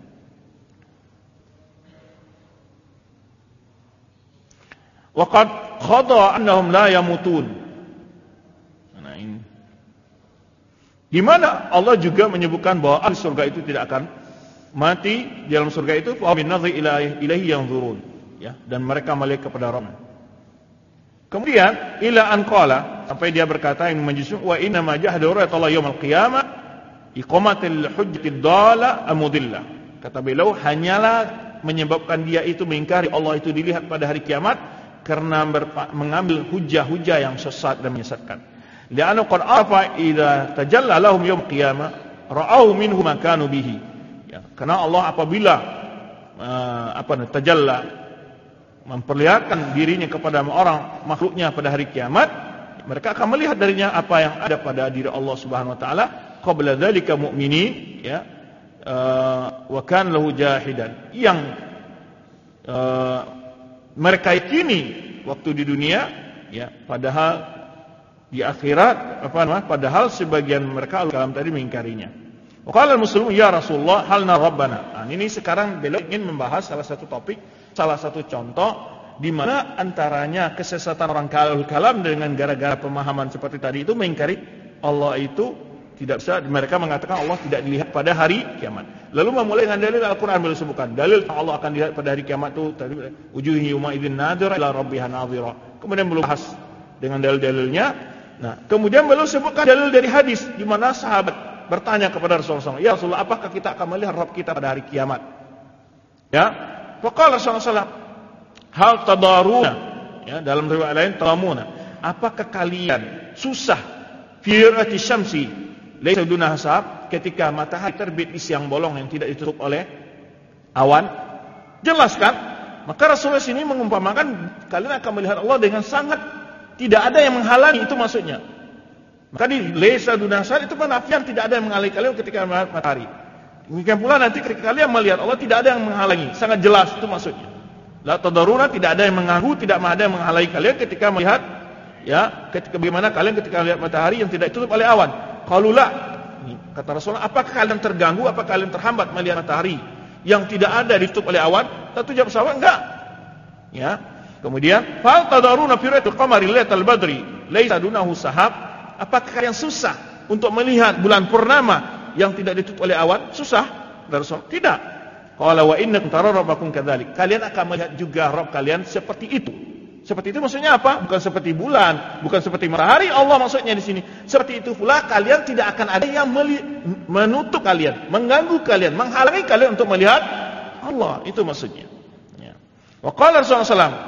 Wa qad khada annahum la yamutun. Nah ini. Di mana Allah juga menyebutkan bahwa ahli surga itu tidak akan mati di dalam surga itu, wa min nadhi ilaihi yanzurun, ya, dan mereka melihat kepada Rabb. Kemudian ila an qala, sampai dia berkata yang majlis wa inna ma jahadu ra'atallahu yaumil qiyamah iqamatil hujjatid dalla amudillah. Kata beliau hanyalah menyebabkan dia itu mengingkari Allah itu dilihat pada hari kiamat karena mengambil hujah-hujah yang sesat dan menyesatkan. Li'anna qad afa idza tajalla lahum yaum qiyamah ra'au minhu ma kanu bihi. Ya, karena Allah apabila uh, apa namanya tajalla memperlihatkan dirinya kepada orang makhluknya pada hari kiamat, mereka akan melihat darinya apa yang ada pada diri Allah Subhanahu wa taala. Qabla dzalika mu'minin, ya, uh, wa kan lahu jahidan, yang uh, mereka yakini waktu di dunia, ya, padahal di akhirat apa namanya padahal sebagian mereka al-kalam tadi mengingkarinya. Wa qala al-muslimun ya Rasulullah halna rabbana. Nah, ini sekarang beliau ingin membahas salah satu topik, salah satu contoh di mana antaranya kesesatan orang kalam dengan gara-gara pemahaman seperti tadi itu mengingkari Allah itu tidak bisa. Mereka mengatakan Allah tidak dilihat pada hari kiamat. Lalu memulai dengan dalil Al-Quran beliau sebutkan. Dalil Allah akan dilihat pada hari kiamat itu tadi wujuhi yawma idzin nadhira ila rabbiha nadhira. Kemudian beliau bahas dengan dalil-dalilnya. Nah, kemudian beliau sebutkan dalil dari hadis di mana sahabat bertanya kepada Rasulullah shallallahu alaihi wasallam, "Ya Rasulullah, apakah kita akan melihat Rabb kita pada hari kiamat?" Ya. Faqala Rasulullah shallallahu alaihi wasallam, "Hal tadaruna?" Ya, dalam riwayat lain talamuna. Apakah kalian susah fi ra'ati syamsi laisa dunaha sahab, ketika matahari terbit di siang bolong yang tidak ditutup oleh awan? Jelas kan? Maka Rasulullah sini mengumpamakan kalian akan melihat Allah dengan sangat tidak ada yang menghalangi, itu maksudnya. Maka di laisa dunaha sahab itu penafian, tidak ada yang menghalangi kalian ketika melihat matahari. Demikian pula nanti ketika kalian melihat Allah tidak ada yang menghalangi, sangat jelas itu maksudnya. La tadaruna, tidak ada yang mengganggu, tidak ada yang menghalangi kalian ketika melihat, ya, ketika bagaimana kalian ketika melihat matahari yang tidak ditutup oleh awan. Qaulullah, kata Rasulullah, apakah kalian terganggu, apakah kalian terhambat melihat matahari yang tidak ada ditutup oleh awan? Tentu jawab sahabat, enggak. Ya. Kemudian, fal tadaruna fi ra'atil qamari lailatal badri laisa dunahu sahab. Apakah kalian susah untuk melihat bulan purnama yang tidak ditutup oleh awan? Susah? Rasul, tidak. Qala wa innakum tarawna rabbakum kadzalik. Kalian akan melihat juga Rabb kalian seperti itu. Seperti itu maksudnya apa? Bukan seperti bulan, bukan seperti matahari Allah maksudnya di sini. Seperti itu pula kalian tidak akan ada yang menutup kalian, mengganggu kalian, menghalangi kalian untuk melihat Allah. Itu maksudnya. Ya. Wa qala Rasulullah sallallahu alaihi wasallam.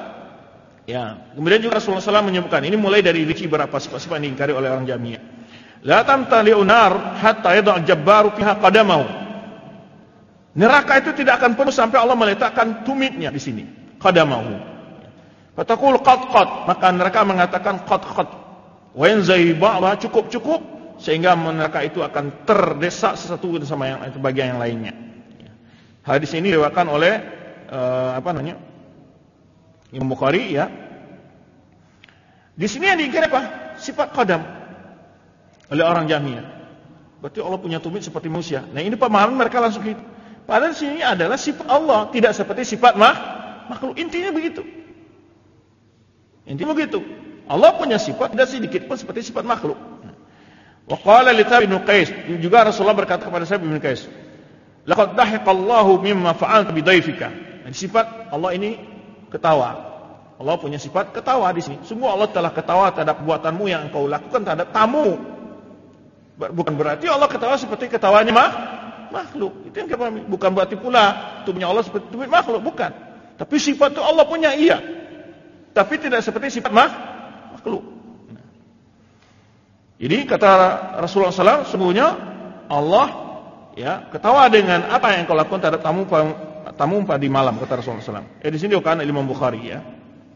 Ya, kemudian juga Rasulullah sallallahu alaihi wasallam menyebutkan, ini mulai dari rinci berapa sifat-sifat yang diingkari oleh orang Jahmiyah. La tamtali'u nar hatta yad'a jabbaru fiha qadamahu. Neraka itu tidak akan penuh sampai Allah meletakkan tumitnya di sini, qadamahu. Fataqul qad-qad, maka neraka mengatakan qad-qad. Wa yanzahi ba'dha, cukup-cukup, sehingga neraka itu akan terdesak sesatu sama yang bagian yang lainnya. Hadis ini diriwayatkan oleh uh, apa namanya? Imam Bukhari, ya. Di sini yang diingkari apa? Sifat qadam oleh orang Jahmiyah. Berarti Allah punya tumit seperti manusia. Nah, ini pemahaman mereka langsung gitu. Padahal di sini adalah sifat Allah, tidak seperti sifat mah, makhluk. Intinya begitu. Intinya begitu. Allah punya sifat tidak sedikit pun seperti sifat makhluk. Wa qala li Thabit bin Qais, juga Rasulullah berkata kepada Thabit bin Qais, laqad dahiqallahu mimma fa'alta bidaifika. Nah, sifat Allah ini ketawa. Allah punya sifat ketawa di sini. Sungguh Allah telah ketawa terhadap perbuatanmu yang engkau lakukan terhadap tamu. Bukan berarti Allah ketawa seperti ketawanya mah makhluk. Itu yang kita pahami. Bukan berarti pula tubuhnya Allah seperti tubuh makhluk, bukan. Tapi sifat itu Allah punya, iya. Tapi tidak seperti sifat mah makhluk. Jadi kata Rasulullah sallallahu alaihi wasallam, sungguhnya Allah, ya, ketawa dengan apa yang kau lakukan terhadap tamu tamu pada malam, kata Rasulullah sallallahu alaihi wasallam. Eh di sini bukan Imam Bukhari, ya.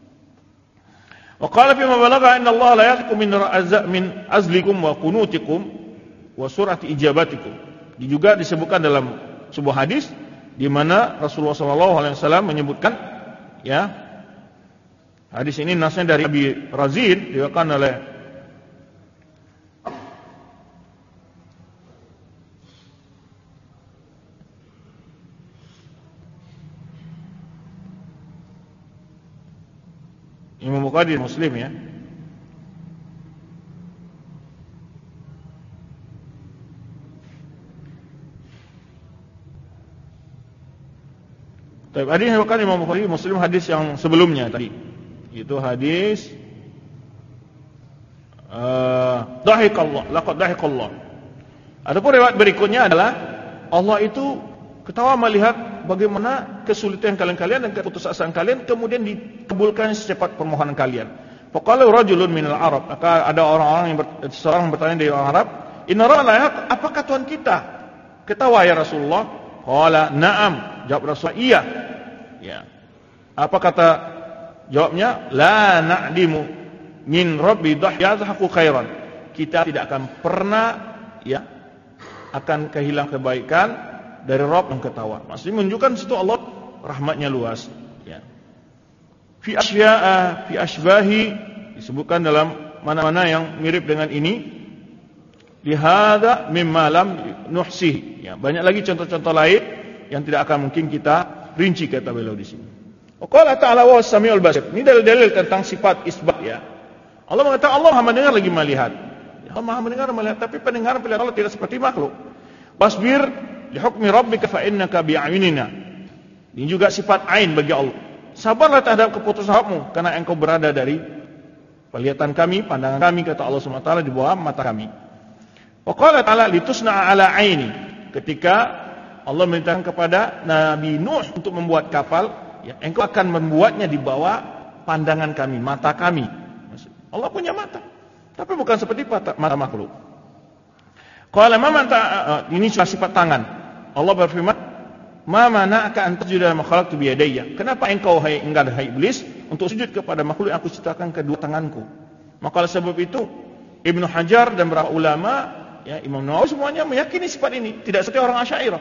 Wa qala fi ma balagha inna Allah la yaqu min min azlikum wa qunutikum wa surati ijabatikum. Juga disebutkan dalam sebuah hadis di mana Rasulullah sallallahu alaihi wasallam menyebutkan, ya, hadis ini nasnya dari Abi Razin, diriwayatkan oleh Imam Bukhari dan Muslim, ya. Tapi hadis yang diriwayatkan Imam Bukhari Muslim hadis yang sebelumnya tadi. Itu hadis uh, dahiqallah, laqad dahiqallah. Adapun riwayat berikutnya adalah Allah itu ketawa melihat bagaimana kesulitan kalian-kalian dan keputusasaan kalian, kemudian dikabulkan secepat permohonan kalian. Faqala rajulun minal Arab, maka ada orang-orang yang ber, seorang bertanya dari orang Arab, "Inna rabbana, apakah Tuhan kita?" Kata, "Wahai Rasulullah." Qala, "Na'am." Jawab Rasulullah, "Iya." Ya. Apa kata jawabnya? "La na'dimu min rabbi dhahyathaku khairan." Kita tidak akan pernah ya akan kehilangan kebaikan dari Rabb yang ketawa. Maksudnya menunjukkan situ Allah rahmatnya luas. Ya. Fi asya'a, fi asbahi, disebutkan dalam mana-mana yang mirip dengan ini. Lihada mimma lam nuhsih. Ya, banyak lagi contoh-contoh lain yang tidak akan mungkin kita rinci, kata beliau di sini. Qala ta'ala wa samiul basir. Ini dalil-dalil tentang sifat isbat ya. Allah mengatakan Allah Maha mendengar lagi melihat. Allah Maha mendengar melihat, tapi pendengaran pendengaran Allah tidak seperti makhluk. Wasbir li hukmi rabbika fa innaka bi'ayunina. Ini juga sifat ain bagi Allah. Sabarlah terhadap keputusan Rabbmu karena engkau berada dari penglihatan kami, pandangan kami, kata Allah Subhanahu wa taala, di bawah mata kami. Wa qala ta'ala litusna'a ala aini. Ketika Allah memerintahkan kepada Nabi Nuh untuk membuat kapal, ya, engkau akan membuatnya di bawah pandangan kami, mata kami. Allah punya mata, tapi bukan seperti mata, mata makhluk. Qala ma manta, ini cuma sifat tangan. Allah berfirman, "Ma mana'aka an tasjuda lima khalaqtu bi yadayya." Kenapa engkau hai enggan hai iblis untuk sujud kepada makhluk yang aku ciptakan kedua tanganku? Maka oleh sebab itu Ibnu Hajar dan beberapa ulama, ya, Imam Nawawi semuanya meyakini sifat ini, tidak seperti orang Asy'ariyah.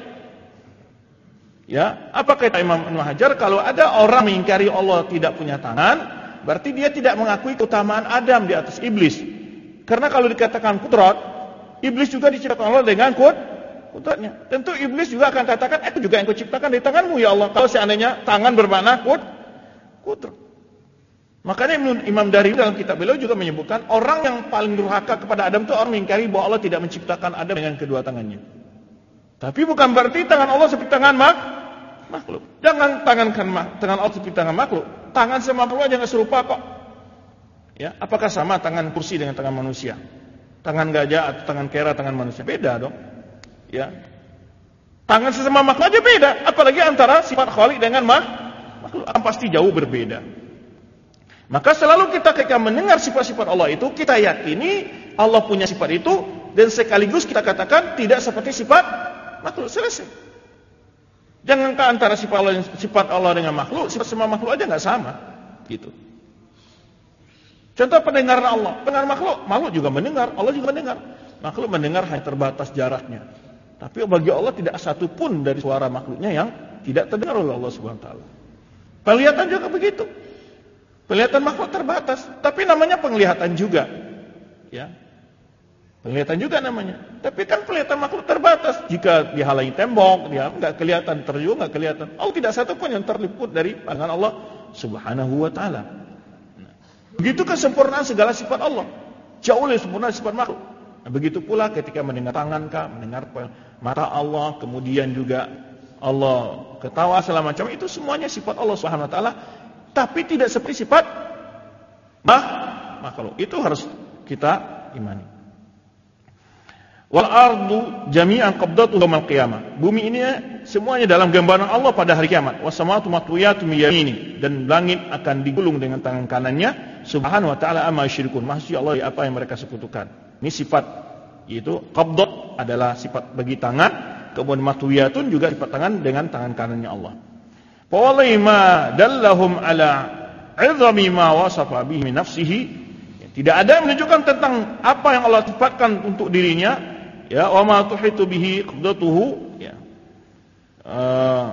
Ya, apa kata Imam Ibnu Hajar? Kalau ada orang mengingkari Allah tidak punya tangan, berarti dia tidak mengakui keutamaan Adam di atas iblis. Karena kalau dikatakan kudrat, iblis juga diciptakan Allah dengan kut, kudratnya. Tentu iblis juga akan katakan, "Aku juga yang kuciptakan di tanganmu ya Allah." Kalau seandainya tangan bermakna kut, kudrat. Makanya Imam Dari dalam kitab beliau juga menyebutkan orang yang paling durhaka kepada Adam itu orang mengingkari bahwa Allah tidak menciptakan Adam dengan kedua tangannya. Tapi bukan berarti tangan Allah seperti tangan mak, makhluk. Jangan tangankan tangan Allah seperti tangan makhluk. Tangan sama makhluk aja nggak serupa kok. Ya, apakah sama tangan kursi dengan tangan manusia? Tangan gajah atau tangan kera tangan manusia? Beda dong. Ya. Tangan sesama makhluk aja beda, apalagi antara sifat Khaliq dengan makhluk, pasti jauh berbeda. Maka selalu kita ketika mendengar sifat-sifat Allah itu, kita yakini Allah punya sifat itu, dan sekaligus kita katakan tidak seperti sifat makhluk. Selesai. Jangankah antara sifat Allah, sifat Allah dengan makhluk, sifat semua makhluk aja nggak sama, gitu. Contoh pendengaran Allah, pendengar makhluk, makhluk juga mendengar, Allah juga mendengar. Makhluk mendengar hanya terbatas jaraknya. Tapi bagi Allah tidak satu pun dari suara makhluknya yang tidak terdengar oleh Allah Subhanahu wa taala. Penglihatan juga begitu. Penglihatan makhluk terbatas, tapi namanya penglihatan juga. Ya. Penglihatan juga namanya. Tapi kan penglihatan makhluk terbatas. Jika dihalangi tembok, dia enggak kelihatan, terjun enggak kelihatan. Allah tidak satu pun yang terliput dari pandangan Allah Subhanahu wa taala. Nah, begitu kesempurnaan segala sifat Allah. Jauh lebih sempurna sifat makhluk. Nah, begitu pula ketika mendengar tangan kah, mendengar mata Allah, kemudian juga Allah ketawa segala macam, itu semuanya sifat Allah Subhanahu wa taala. Tapi tidak seperti sifat makhluk. Itu harus kita imani. Wal ardu jami'an qabdatuhu yaumil qiyamah. Bumi ini semuanya dalam gambaran Allah pada hari kiamat. Was samawati matwiyatun biyamini, dan langit akan digulung dengan tangan kanannya. Subhanahu wa ta'ala amma yusyrikun. Maha Allah apa yang mereka sekutukan. Ini sifat, yaitu qabdat adalah sifat bagi tangan, kemudian matwiyatun juga sifat tangan dengan tangan kanannya Allah. Wallahi ma dallahum ala 'idhami ma wasafa bihi min nafsihi. Tidak ada yang menunjukkan tentang apa yang Allah sifatkan untuk dirinya, ya, wa ma tuhitu bihi qabdatuhu, ya. Uh,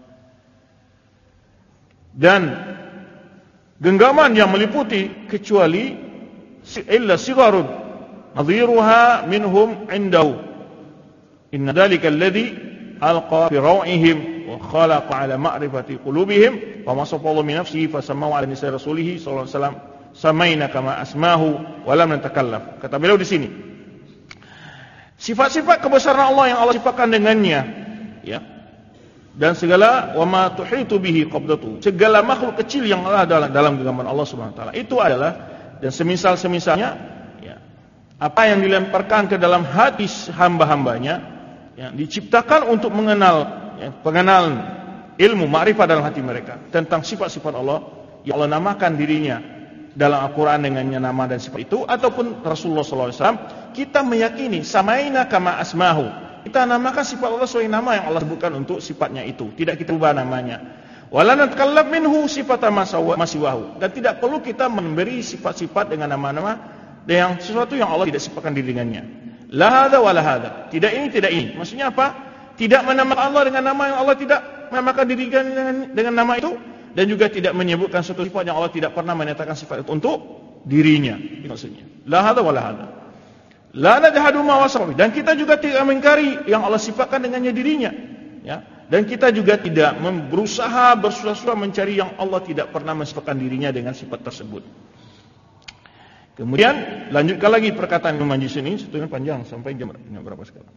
dan genggaman yang meliputi kecuali illa sigharun nadhiruha minhum indahu. Inna dzalika alladhi alqa fi raw'ihim wa khalaqa ala ma'rifati qulubihim wa masafallahu min nafsihi fasammahu ala nisa rasulih sallallahu alaihi wasallam samaina kama asmahu wa lam natakallaf. Kata beliau di sini, sifat-sifat kebesaran Allah yang Allah sifatkan dengannya, ya, dan segala wa ma tuhitu bihi qabdatu, segala makhluk kecil yang ada dalam genggaman Allah Subhanahu wa taala, itu adalah dan semisal-semisalnya, ya, apa yang dilemparkan ke dalam hati hamba-hambanya, ya, diciptakan untuk mengenal, ya, pengenalan ilmu, ma'rifah dalam hati mereka tentang sifat-sifat Allah yang Allah namakan dirinya dalam Al-Quran dengannya nama dan sifat itu, ataupun Rasulullah sallallahu alaihi wasallam, kita meyakini samaina kama asmahu, kita namakan sifat Allah sesuai nama yang Allah sebutkan untuk sifatnya itu, tidak kita ubah namanya. Wala natakallaf minhu sifatan masiwahu, dan tidak perlu kita memberi sifat-sifat dengan nama-nama yang sesuatu yang Allah tidak sifatkan diri dengannya. La hadza wala hadza, tidak ini tidak ini. Maksudnya apa? Tidak menamakan Allah dengan nama yang Allah tidak menamakan diri dengan, dengan nama itu, dan juga tidak menyebutkan suatu sifat yang Allah tidak pernah menyatakan sifat itu untuk dirinya. Itu maksudnya. La hadza wala hadza. La najhadu ma wasafa, dan kita juga tidak mengingkari yang Allah sifatkan dengannya dirinya, ya. Dan kita juga tidak berusaha bersusah-susah mencari yang Allah tidak pernah mensifatkan dirinya dengan sifat tersebut. Kemudian lanjutkan lagi perkataan Imam Majlis ini, sebetulnya panjang sampai jam berapa sekarang?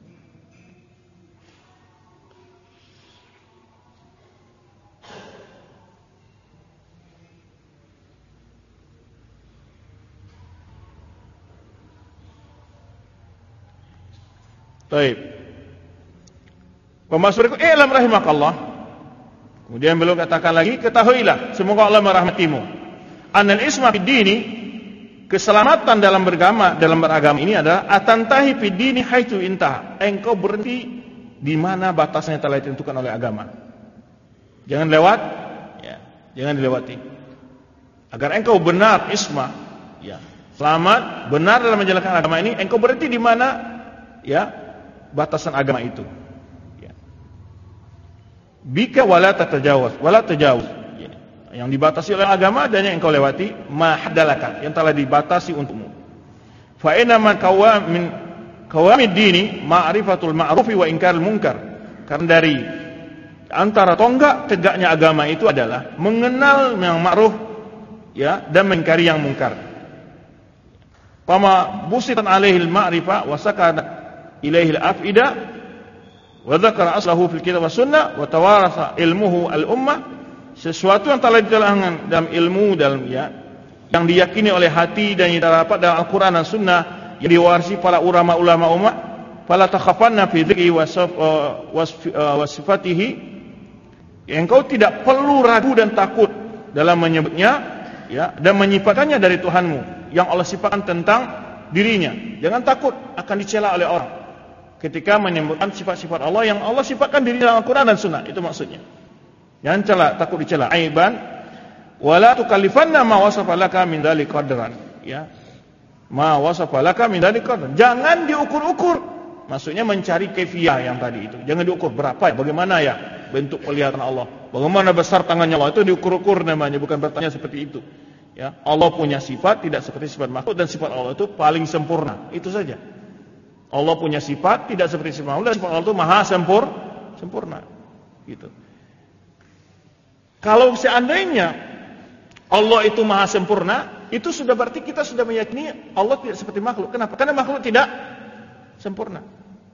Baik. Pembahasan berikut, "I'lam rahimakallah." Kemudian beliau katakan lagi, "Ketahuilah, semoga Allah merahmatimu. Annal isma fid dini, keselamatan dalam beragama, dalam beragama ini adalah atantahi fid dini haitsu intaha." Engkau berhenti di mana batasnya telah ditentukan oleh agama. Jangan lewat, ya, jangan dilewati. Agar engkau benar isma, ya, selamat, benar dalam menjalankan agama ini, engkau berhenti di mana, ya, batasan agama itu. Bika wala tatajawaz, wala tajawuz, yang dibatasi oleh agama dan yang engkau lewati, mahdalaka, yang telah dibatasi untukmu. Fa inna man qawamin qawamid dini ma'rifatul ma'rufi wa inkarul munkar. Karena dari antara tonggak tegaknya agama itu adalah mengenal yang ma'ruf, ya, dan mengingkari yang munkar. Fama busitan alaihil ma'rifah wa sakana ilaihil afida wa dzakara aslahu fil kitab was sunnah wa tawarasa ilmuhu al ummah, sesuatu yang telah ditelangkan dalam ilmu, dalam, ya, yang diyakini oleh hati dan yang terdapat dalam Al-Qur'an dan Sunnah, yang diwarisi para ulama-ulama umat. Fala takhafanna fi dzikri wa sifatihi, engkau tidak perlu ragu dan takut dalam menyebutnya, ya, dan menyifatkannya dari Tuhanmu yang Allah sifatkan tentang dirinya. Jangan takut akan dicela oleh orang ketika menyebutkan sifat-sifat Allah yang Allah sifatkan diri dalam Al-Quran dan Sunnah. Itu maksudnya. Jangan cela, takut dicela. Aiban wala tukallifanna ma wasafa laka min dzalik qadran, ya. Ma wasafa laka min dzalik qadran. Jangan diukur-ukur. Maksudnya mencari kaifiyah yang tadi itu. Jangan diukur berapa ya, bagaimana ya bentuk kelihatan Allah, bagaimana besar tangannya Allah, itu diukur-ukur namanya, bukan bertanya seperti itu. Ya, Allah punya sifat tidak seperti sifat makhluk, dan sifat Allah itu paling sempurna. Itu saja. Allah punya sifat tidak seperti sifat Allah, dan sifat Allah itu maha sempur, sempurna. Gitu. Kalau seandainya Allah itu maha sempurna, itu sudah berarti kita sudah meyakini Allah tidak seperti makhluk. Kenapa? Karena makhluk tidak sempurna.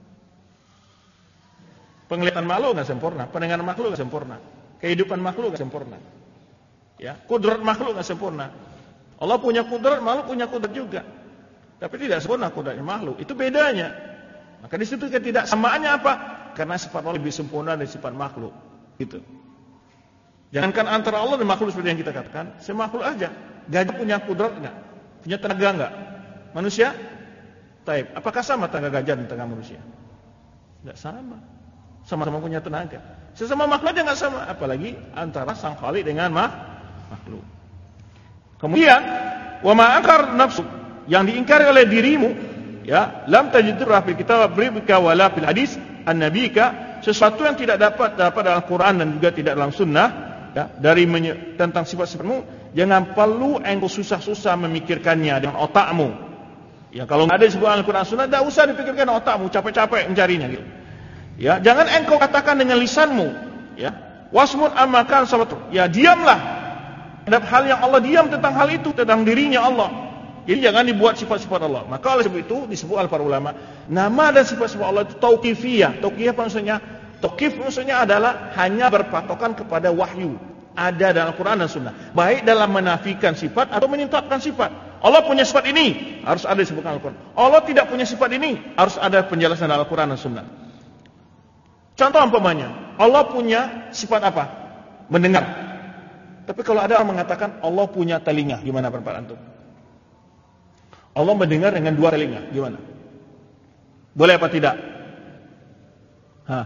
Penglihatan makhluk nggak sempurna, pendengaran makhluk nggak sempurna, kehidupan makhluk nggak sempurna. Ya, kudrat makhluk nggak sempurna. Allah punya kudrat, makhluk punya kudrat juga. Tapi tidak sempurna kudratnya makhluk. Itu bedanya. Maka di situ ketidaksamaannya apa? Karena sifat Allah lebih sempurna dari sifat makhluk. Gitu. Jangankan antara Allah dan makhluk seperti yang kita katakan, semakhluk aja. Gajah punya kudrat enggak? Punya tenaga enggak? Manusia? Taib. Apakah sama tenaga gajah dan tenaga manusia? Enggak sama. Sama-sama punya tenaga. Sesama makhluk aja enggak sama, apalagi antara sang Khalik dengan makhluk. Kemudian, wa ma ankar nafsu, yang diingkari oleh dirimu, ya, lam tajidur fil kitab bika wala fil hadis annabika, sesuatu yang tidak dapat dapat dalam Al-Qur'an dan juga tidak dalam sunnah, ya, dari menye- tentang sifat-sifatmu, jangan perlu engkau susah-susah memikirkannya dengan otakmu. Ya, kalau enggak ada disebut Al-Qur'an sunnah, enggak usah dipikirkan otakmu, capek-capek mencarinya gitu. Ya, jangan engkau katakan dengan lisanmu, ya, wasmut amakan sabatu, ya, diamlah terhadap hal yang Allah diam tentang hal itu, tentang dirinya Allah. Jadi jangan dibuat sifat-sifat Allah. Maka oleh sebab itu disebut oleh para ulama, nama dan sifat-sifat Allah itu tauqifiyah. Tauqifiyah apa maksudnya? Tauqif maksudnya adalah hanya berpatokan kepada wahyu, ada dalam Al-Quran dan Sunnah, baik dalam menafikan sifat atau menetapkan sifat. Allah punya sifat ini, harus ada disebutkan Al-Quran. Allah tidak punya sifat ini, harus ada penjelasan dalam Al-Quran dan Sunnah. Contoh umpamanya, Allah punya sifat apa? mendengar. Tapi kalau ada orang mengatakan Allah punya telinga, gimana pendapat antum? Allah mendengar dengan dua telinga, gimana? Boleh apa tidak? Hah?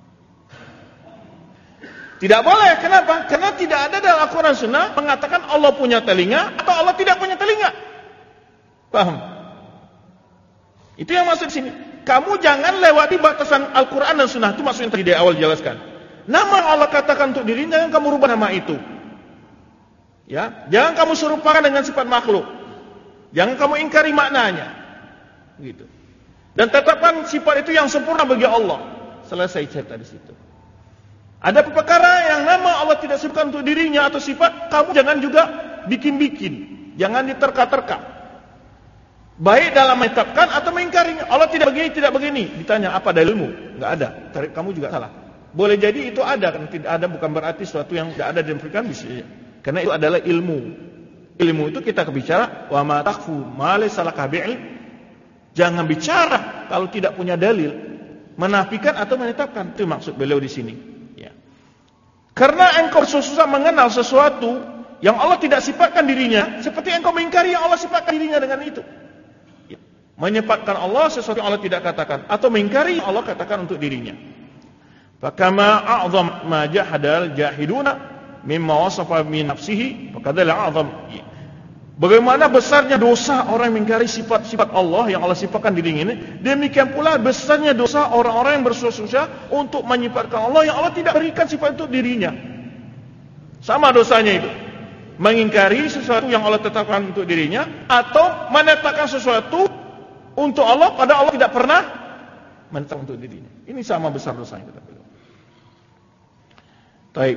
Tidak boleh, kenapa? Karena tidak ada dalam Al-Quran Sunnah mengatakan Allah punya telinga atau Allah tidak punya telinga. Paham? Itu yang maksud sini. Kamu jangan lewati batasan Al-Quran dan Sunnah. Itu maksudnya tadi di awal jelaskan. Nama Allah katakan untuk diri, jangan kamu rubah nama itu. Ya, jangan kamu serupakan dengan sifat makhluk. Jangan kamu ingkari maknanya. Gitu. Dan tetapkan sifat itu yang sempurna bagi Allah. Selesai cerita di situ. Ada perkara yang nama Allah tidak sebutkan untuk dirinya atau sifat, kamu jangan juga bikin-bikin. Jangan diterka-terka. Baik dalam menetapkan atau mengingkarinya. Allah tidak begini, tidak begini. Ditanya, apa dalilmu? Enggak ada. Kamu juga salah. Boleh jadi itu ada. Karena tidak ada bukan berarti sesuatu yang tidak ada dan berikan bisa. Karena itu adalah ilmu. Ilmu itu kita bicara, wa ma takfu ma laysa laka bi'ilm. Jangan bicara kalau tidak punya dalil. Menafikan atau menetapkan. Itu maksud beliau di sini. Karena engkau susah mengenal sesuatu yang Allah tidak sifatkan dirinya, seperti engkau mengingkari yang Allah sifatkan dirinya dengan itu. Ya. Menyifatkan Allah sesuatu yang Allah tidak katakan, atau mengingkari yang Allah katakan untuk dirinya. Fakama a'zam ma jahadal jahiduna mimma wasafa min nafsihi, fakadzal a'zam. Bagaimana besarnya dosa orang yang mengingkari sifat-sifat Allah yang Allah sifatkan dirinya ini, demikian pula besarnya dosa orang-orang yang bersusah-susah untuk menyifatkan Allah yang Allah tidak berikan sifat itu dirinya. Sama dosanya itu. Mengingkari sesuatu yang Allah tetapkan untuk dirinya atau menetapkan sesuatu untuk Allah padahal Allah tidak pernah menetapkan untuk dirinya. Ini sama besar dosanya, kata beliau. Baik.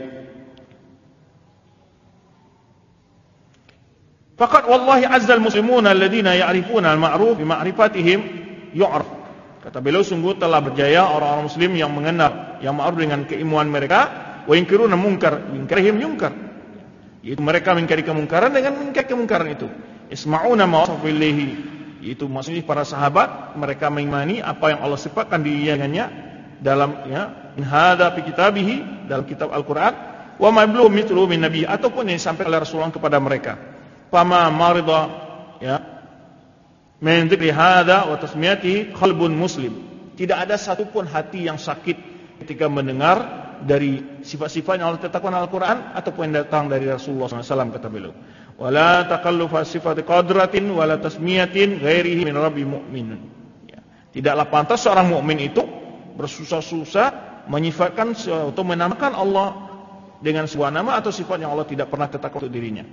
Faqad wallahi azzal muslimuna alladhina ya'rifuna al-ma'ruf bi ma'rifatihim yu'raf. Kata beliau, sungguh telah berjaya orang-orang muslim yang mengenal yang ma'ruf dengan keilmuan mereka, wa yunkiruna munkar, yunkarihim yunkar. Yaitu mereka mengingkari kemungkaran dengan mengingkari kemungkaran itu. Isma'una ma wasafa ilaihi. Itu maksudnya para sahabat, mereka mengimani apa yang Allah sifatkan dirinya dalam ya, in hadza fi kitabihi, dalam kitab Al-Qur'an, wa ma yablughu mithlu min nabi, ataupun yang disampaikan oleh Rasulullah kepada mereka. Fama marida ya min dzikri hadza wa tasmiyatihi qalbun muslim. Tidak ada satupun hati yang sakit ketika mendengar dari sifat-sifat yang Allah tetapkan dalam Al-Quran ataupun yang datang dari Rasulullah sallallahu alaihi wasallam, kata beliau. Wala takallufa sifati qadratin wala tasmiyatin ghairihi min rabbi mu'min. Ya. Tidaklah pantas seorang mukmin itu bersusah-susah menyifatkan atau menamakan Allah dengan sebuah nama atau sifat yang Allah tidak pernah tetapkan untuk dirinya.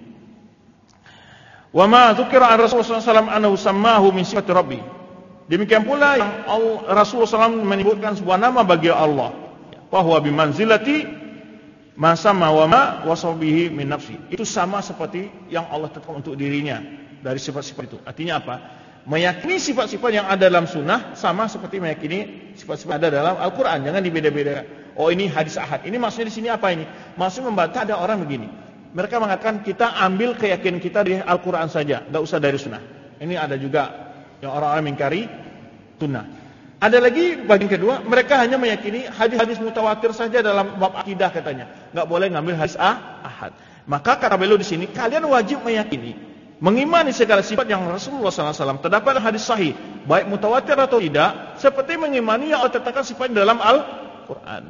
Wa ma dzukira an Rasulullah sallallahu alaihi wasallam annahu sammahu min sifati rabbi. Demikian pula yang Rasulullah sallallahu alaihi wasallam menyebutkan sebuah nama bagi Allah, wa huwa bi manzilati ma sama wa ma wasabihi min nafsi. Itu sama seperti yang Allah tetapkan untuk dirinya dari sifat-sifat itu. Artinya apa? Meyakini sifat-sifat yang ada dalam sunnah sama seperti meyakini sifat-sifat ada dalam Al-Quran. Jangan dibeda-bedakan. Oh, ini hadis ahad. Ini maksudnya di sini apa ini? Maksudnya membantah ada orang begini. Mereka mengatakan kita ambil keyakinan kita dari Al-Quran saja, tidak usah dari sunnah. Ini ada juga yang orang-orang mengingkari sunnah. Ada lagi bagian kedua, mereka hanya meyakini hadis-hadis mutawatir saja dalam bab akidah katanya. Tidak boleh ngambil hadis ah, ahad. Maka kata beliau di sini, kalian wajib meyakini, mengimani segala sifat yang Rasulullah sallallahu alaihi wasallam terdapat dalam hadis sahih, baik mutawatir atau tidak, seperti mengimani yang Allah tetapkan sifat dalam Al-Quran.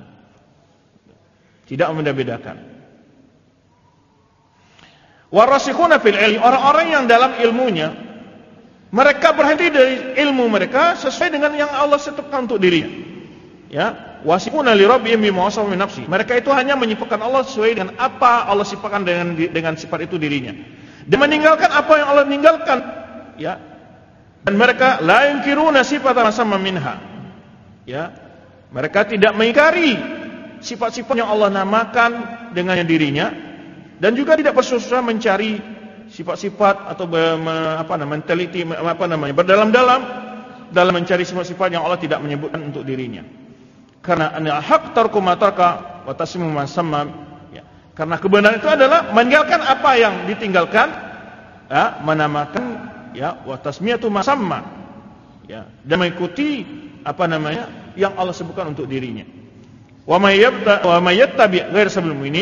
Tidak membeda-bedakan. Warasikhuna fil ilmi, orang-orang yang dalam ilmunya, mereka berhenti dari ilmu mereka sesuai dengan yang Allah tetapkan untuk dirinya. Ya, wasifuna li rabbihim bima wasafa min nafsi. Mereka itu hanya menyifatkan Allah sesuai dengan apa Allah sifatkan dengan dengan sifat itu dirinya. Dan meninggalkan apa yang Allah tinggalkan. Ya. Dan mereka la yunkiruna sifatan sama minha. Ya. Mereka tidak mengingkari sifat-sifat yang Allah namakan dengan dirinya. Dan juga tidak bersusah mencari sifat-sifat atau apa namanya, meneliti apa namanya, berdalam-dalam dalam mencari sifat-sifat yang Allah tidak menyebutkan untuk dirinya. Karena anil haq tarku ma taraka wa tasmimu ma samma. Ya. Karena kebenaran itu adalah meninggalkan apa yang ditinggalkan, ya, menamakan ya wa tasmiyatu ma samma. Ya, dan mengikuti apa namanya yang Allah sebutkan untuk dirinya. Wa may yattabi wa may yattabi ghair sabil mu'minin.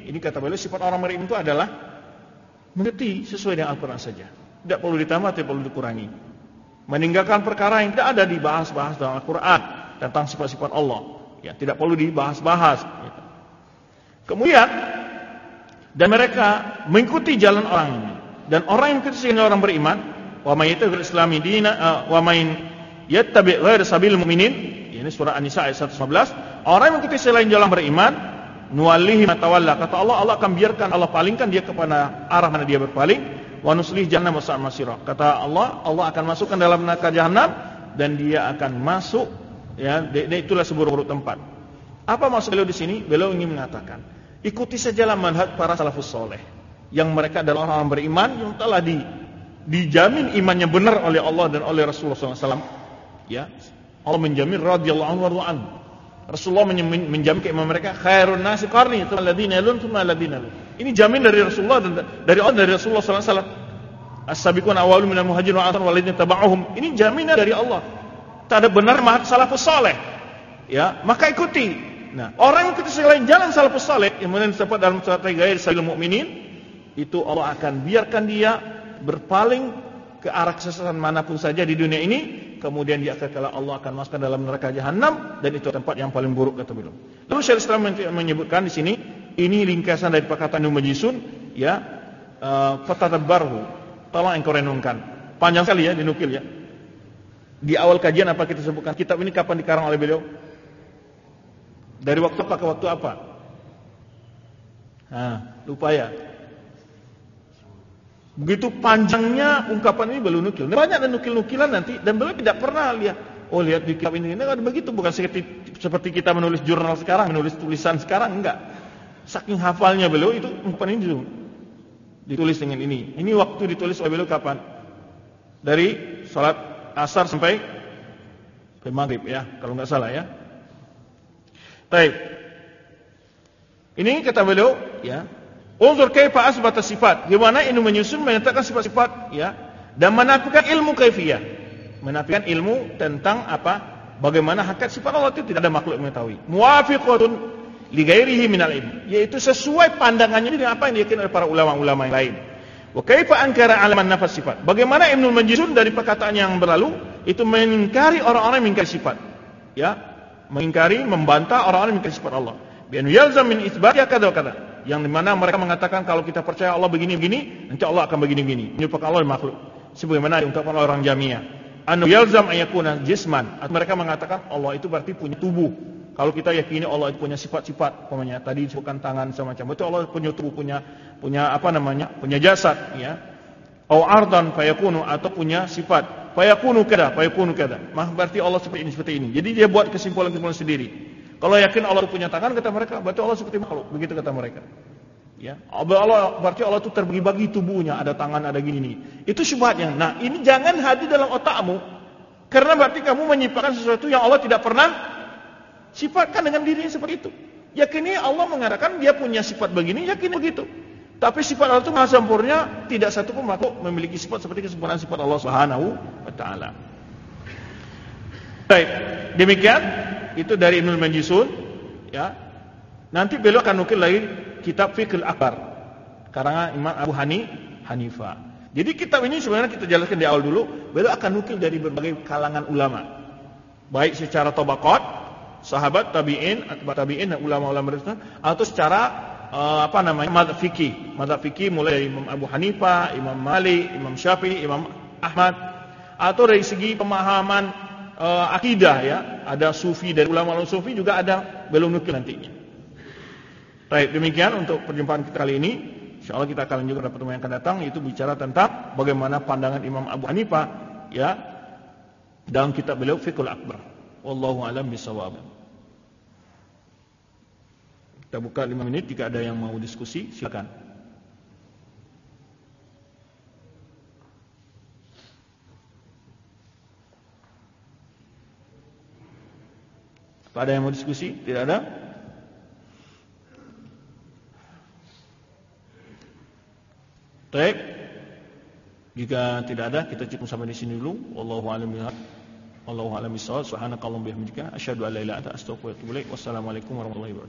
ini kata beliau sifat orang beriman itu adalah mengerti sesuai dengan Al-Quran saja. Tidak perlu ditambah, tidak perlu dikurangi. Meninggalkan perkara yang tidak ada dibahas-bahas dalam Al-Quran tentang sifat-sifat Allah. Ya, tidak perlu dibahas-bahas. Gitu. Kemudian, dan mereka mengikuti jalan orang ini. Dan orang yang mengikuti jalan orang beriman, wa may yattabi' islami dina uh, wa may yattabi' ghayra sabilil mu'minin, ini surah An-Nisa ayat seratus lima belas. Orang yang mengikuti selain jalan beriman, nuwallihi ma tawalla. Kata Allah, Allah akan biarkan, Allah palingkan dia kepada arah mana dia berpaling. Wa nuslih jahannam wa sa'at masira. Kata Allah, Allah akan masukkan dalam neraka jahanam dan dia akan masuk, ya, itulah seburuk-buruk tempat. Apa maksud beliau di sini? Beliau ingin mengatakan, ikuti sajalah manhaj para salafus soleh, yang mereka adalah orang beriman yang telah di, dijamin imannya benar oleh Allah dan oleh Rasulullah sallallahu alaihi wasallam. Ya, Allah menjamin radhiyallahu anhu wa an. Rasulullah menjamin keimanan mereka, khairun nasi qarni, tsumma alladziina yalun, tsumma alladziina yalun. Ini jamin dari Rasulullah dan dari Allah, dari Rasulullah sallallahu alaihi wasallam. As-sabiqun awwalun minal muhajirin wal ansar walladzina tabauhum. Ini jaminan dari Allah. Tak ada benar manhaj salafus saleh. Ya, maka ikuti. Nah, orang yang ikuti selain jalan salafus saleh yang mana disebut dalam surat Al-Ghair sabil mukminin, itu Allah akan biarkan dia berpaling ke arah kesesatan manapun saja di dunia ini. Kemudian dia akan, Allah akan masukkan dalam neraka jahanam, dan itu tempat yang paling buruk, kata beliau. Lalu Syekh Islam menyebutkan di sini, ini ringkasan dari perkataan Ibnu Majishun, ya, fatadabbarhu, tolong engkau renungkan. Panjang sekali ya dinukil ya. Di awal kajian apa kita sebutkan? Kitab ini kapan dikarang oleh beliau? Dari waktu apa ke waktu apa? Nah, lupa ya. Begitu panjangnya ungkapan ini beliau nukil. Banyak dan nukil-nukilan nanti, dan beliau tidak pernah lihat. Oh, lihat di kitab ini, ini kan begitu, bukan seperti, seperti kita menulis jurnal sekarang, menulis tulisan sekarang, enggak. Saking hafalnya beliau itu ungkapan ini ditulis dengan ini. Ini waktu ditulis oleh beliau kapan? Dari salat asar sampai ke maghrib ya, kalau enggak salah ya. Baik. Ini kata beliau, ya. Unzur kaifa asbata sifat. Gimana ini menyusun menyatakan sifat-sifat, ya, dan menafikan ilmu kaifiyah. Menafikan ilmu tentang apa? Bagaimana hakikat sifat Allah itu tidak ada makhluk yang mengetahui. Muwafiqatun li ghairihi minal ilm, yaitu sesuai pandangannya dengan apa yang diyakini oleh para ulama-ulama yang lain. Wa kaifa ankara 'ala man nafas sifat. Bagaimana Ibnu Majishun dari perkataan yang berlalu itu mengingkari orang-orang yang mengingkari sifat. Ya, mengingkari, membantah orang-orang yang mengingkari sifat Allah. Bi an yalzam min itsbatiha kadza wa kadza. Yang dimana mereka mengatakan kalau kita percaya Allah begini-begini, nanti Allah akan begini-begini. Menyerupakan Allah makhluk. Sebagaimana diungkapkan oleh orang Jahmiyah. Anu yalzam ayakuna jisman. Atau mereka mengatakan Allah itu berarti punya tubuh. Kalau kita yakini Allah itu punya sifat-sifat, umpamanya tadi disebutkan tangan semacam itu, Allah punya tubuh, punya punya apa namanya? Punya jasad, ya. Au ardan fayakunu, atau punya sifat. Fayakunu kada, fayakunu kada. Mah berarti Allah seperti ini, seperti ini. Jadi dia buat kesimpulan-kesimpulan sendiri. Kalau yakin Allah punya tangan, kata mereka, berarti Allah seperti makhluk. Begitu kata mereka. Ya, Allah berarti Allah itu terbagi-bagi tubuhnya, ada tangan, ada gini nih. Itu syubhatnya. Nah, ini jangan hadir dalam otakmu, karena berarti kamu menyifatkan sesuatu yang Allah tidak pernah sifatkan dengan dirinya seperti itu. Yakini Allah mengatakan dia punya sifat begini, yakini begitu. Tapi sifat Allah itu maha sempurna, tidak satu pun makhluk memiliki sifat seperti kesempurnaan sifat Allah Subhanahu wa taala. Baik, demikian itu dari Ibnu Majishun, ya. Nanti beliau akan nukil lagi kitab Fiqhul Akbar karangan Imam Abu Hani Hanifah. Jadi kitab ini sebenarnya kita jelaskan di awal dulu, beliau akan nukil dari berbagai kalangan ulama. Baik secara tabaqat, sahabat, tabi'in, atba tabi'in dan ulama-ulama Islam, atau secara uh, apa namanya? Madzhab fikih. Madzhab fikih mulai dari Imam Abu Hanifah, Imam Malik, Imam Syafi'i, Imam Ahmad, atau dari segi pemahaman uh, akidah, ya. Ada sufi dari ulama-ulama sufi juga ada, belum nukil nantinya. Baik, demikian untuk perjumpaan kita kali ini. Insyaallah kita akan lanjutkan pada pertemuan yang akan datang, yaitu bicara tentang bagaimana pandangan Imam Abu Hanifah, ya, dalam kitab beliau Fiqhul Akbar. Wallahu a'lam bishawab. Kita buka lima menit jika ada yang mau diskusi, silakan. Apa ada yang mau diskusi? Tidak ada? Baik. Jika tidak ada, kita cukup sampai di sini dulu. Wallahu a'lam bishawab. Wallahu a'lam bishawab. Subhanakallahumma bihamdika asyhadu an la ilaha illa anta astaghfiruka wa atubu ilaik. Wassalamualaikum warahmatullahi wabarakatuh.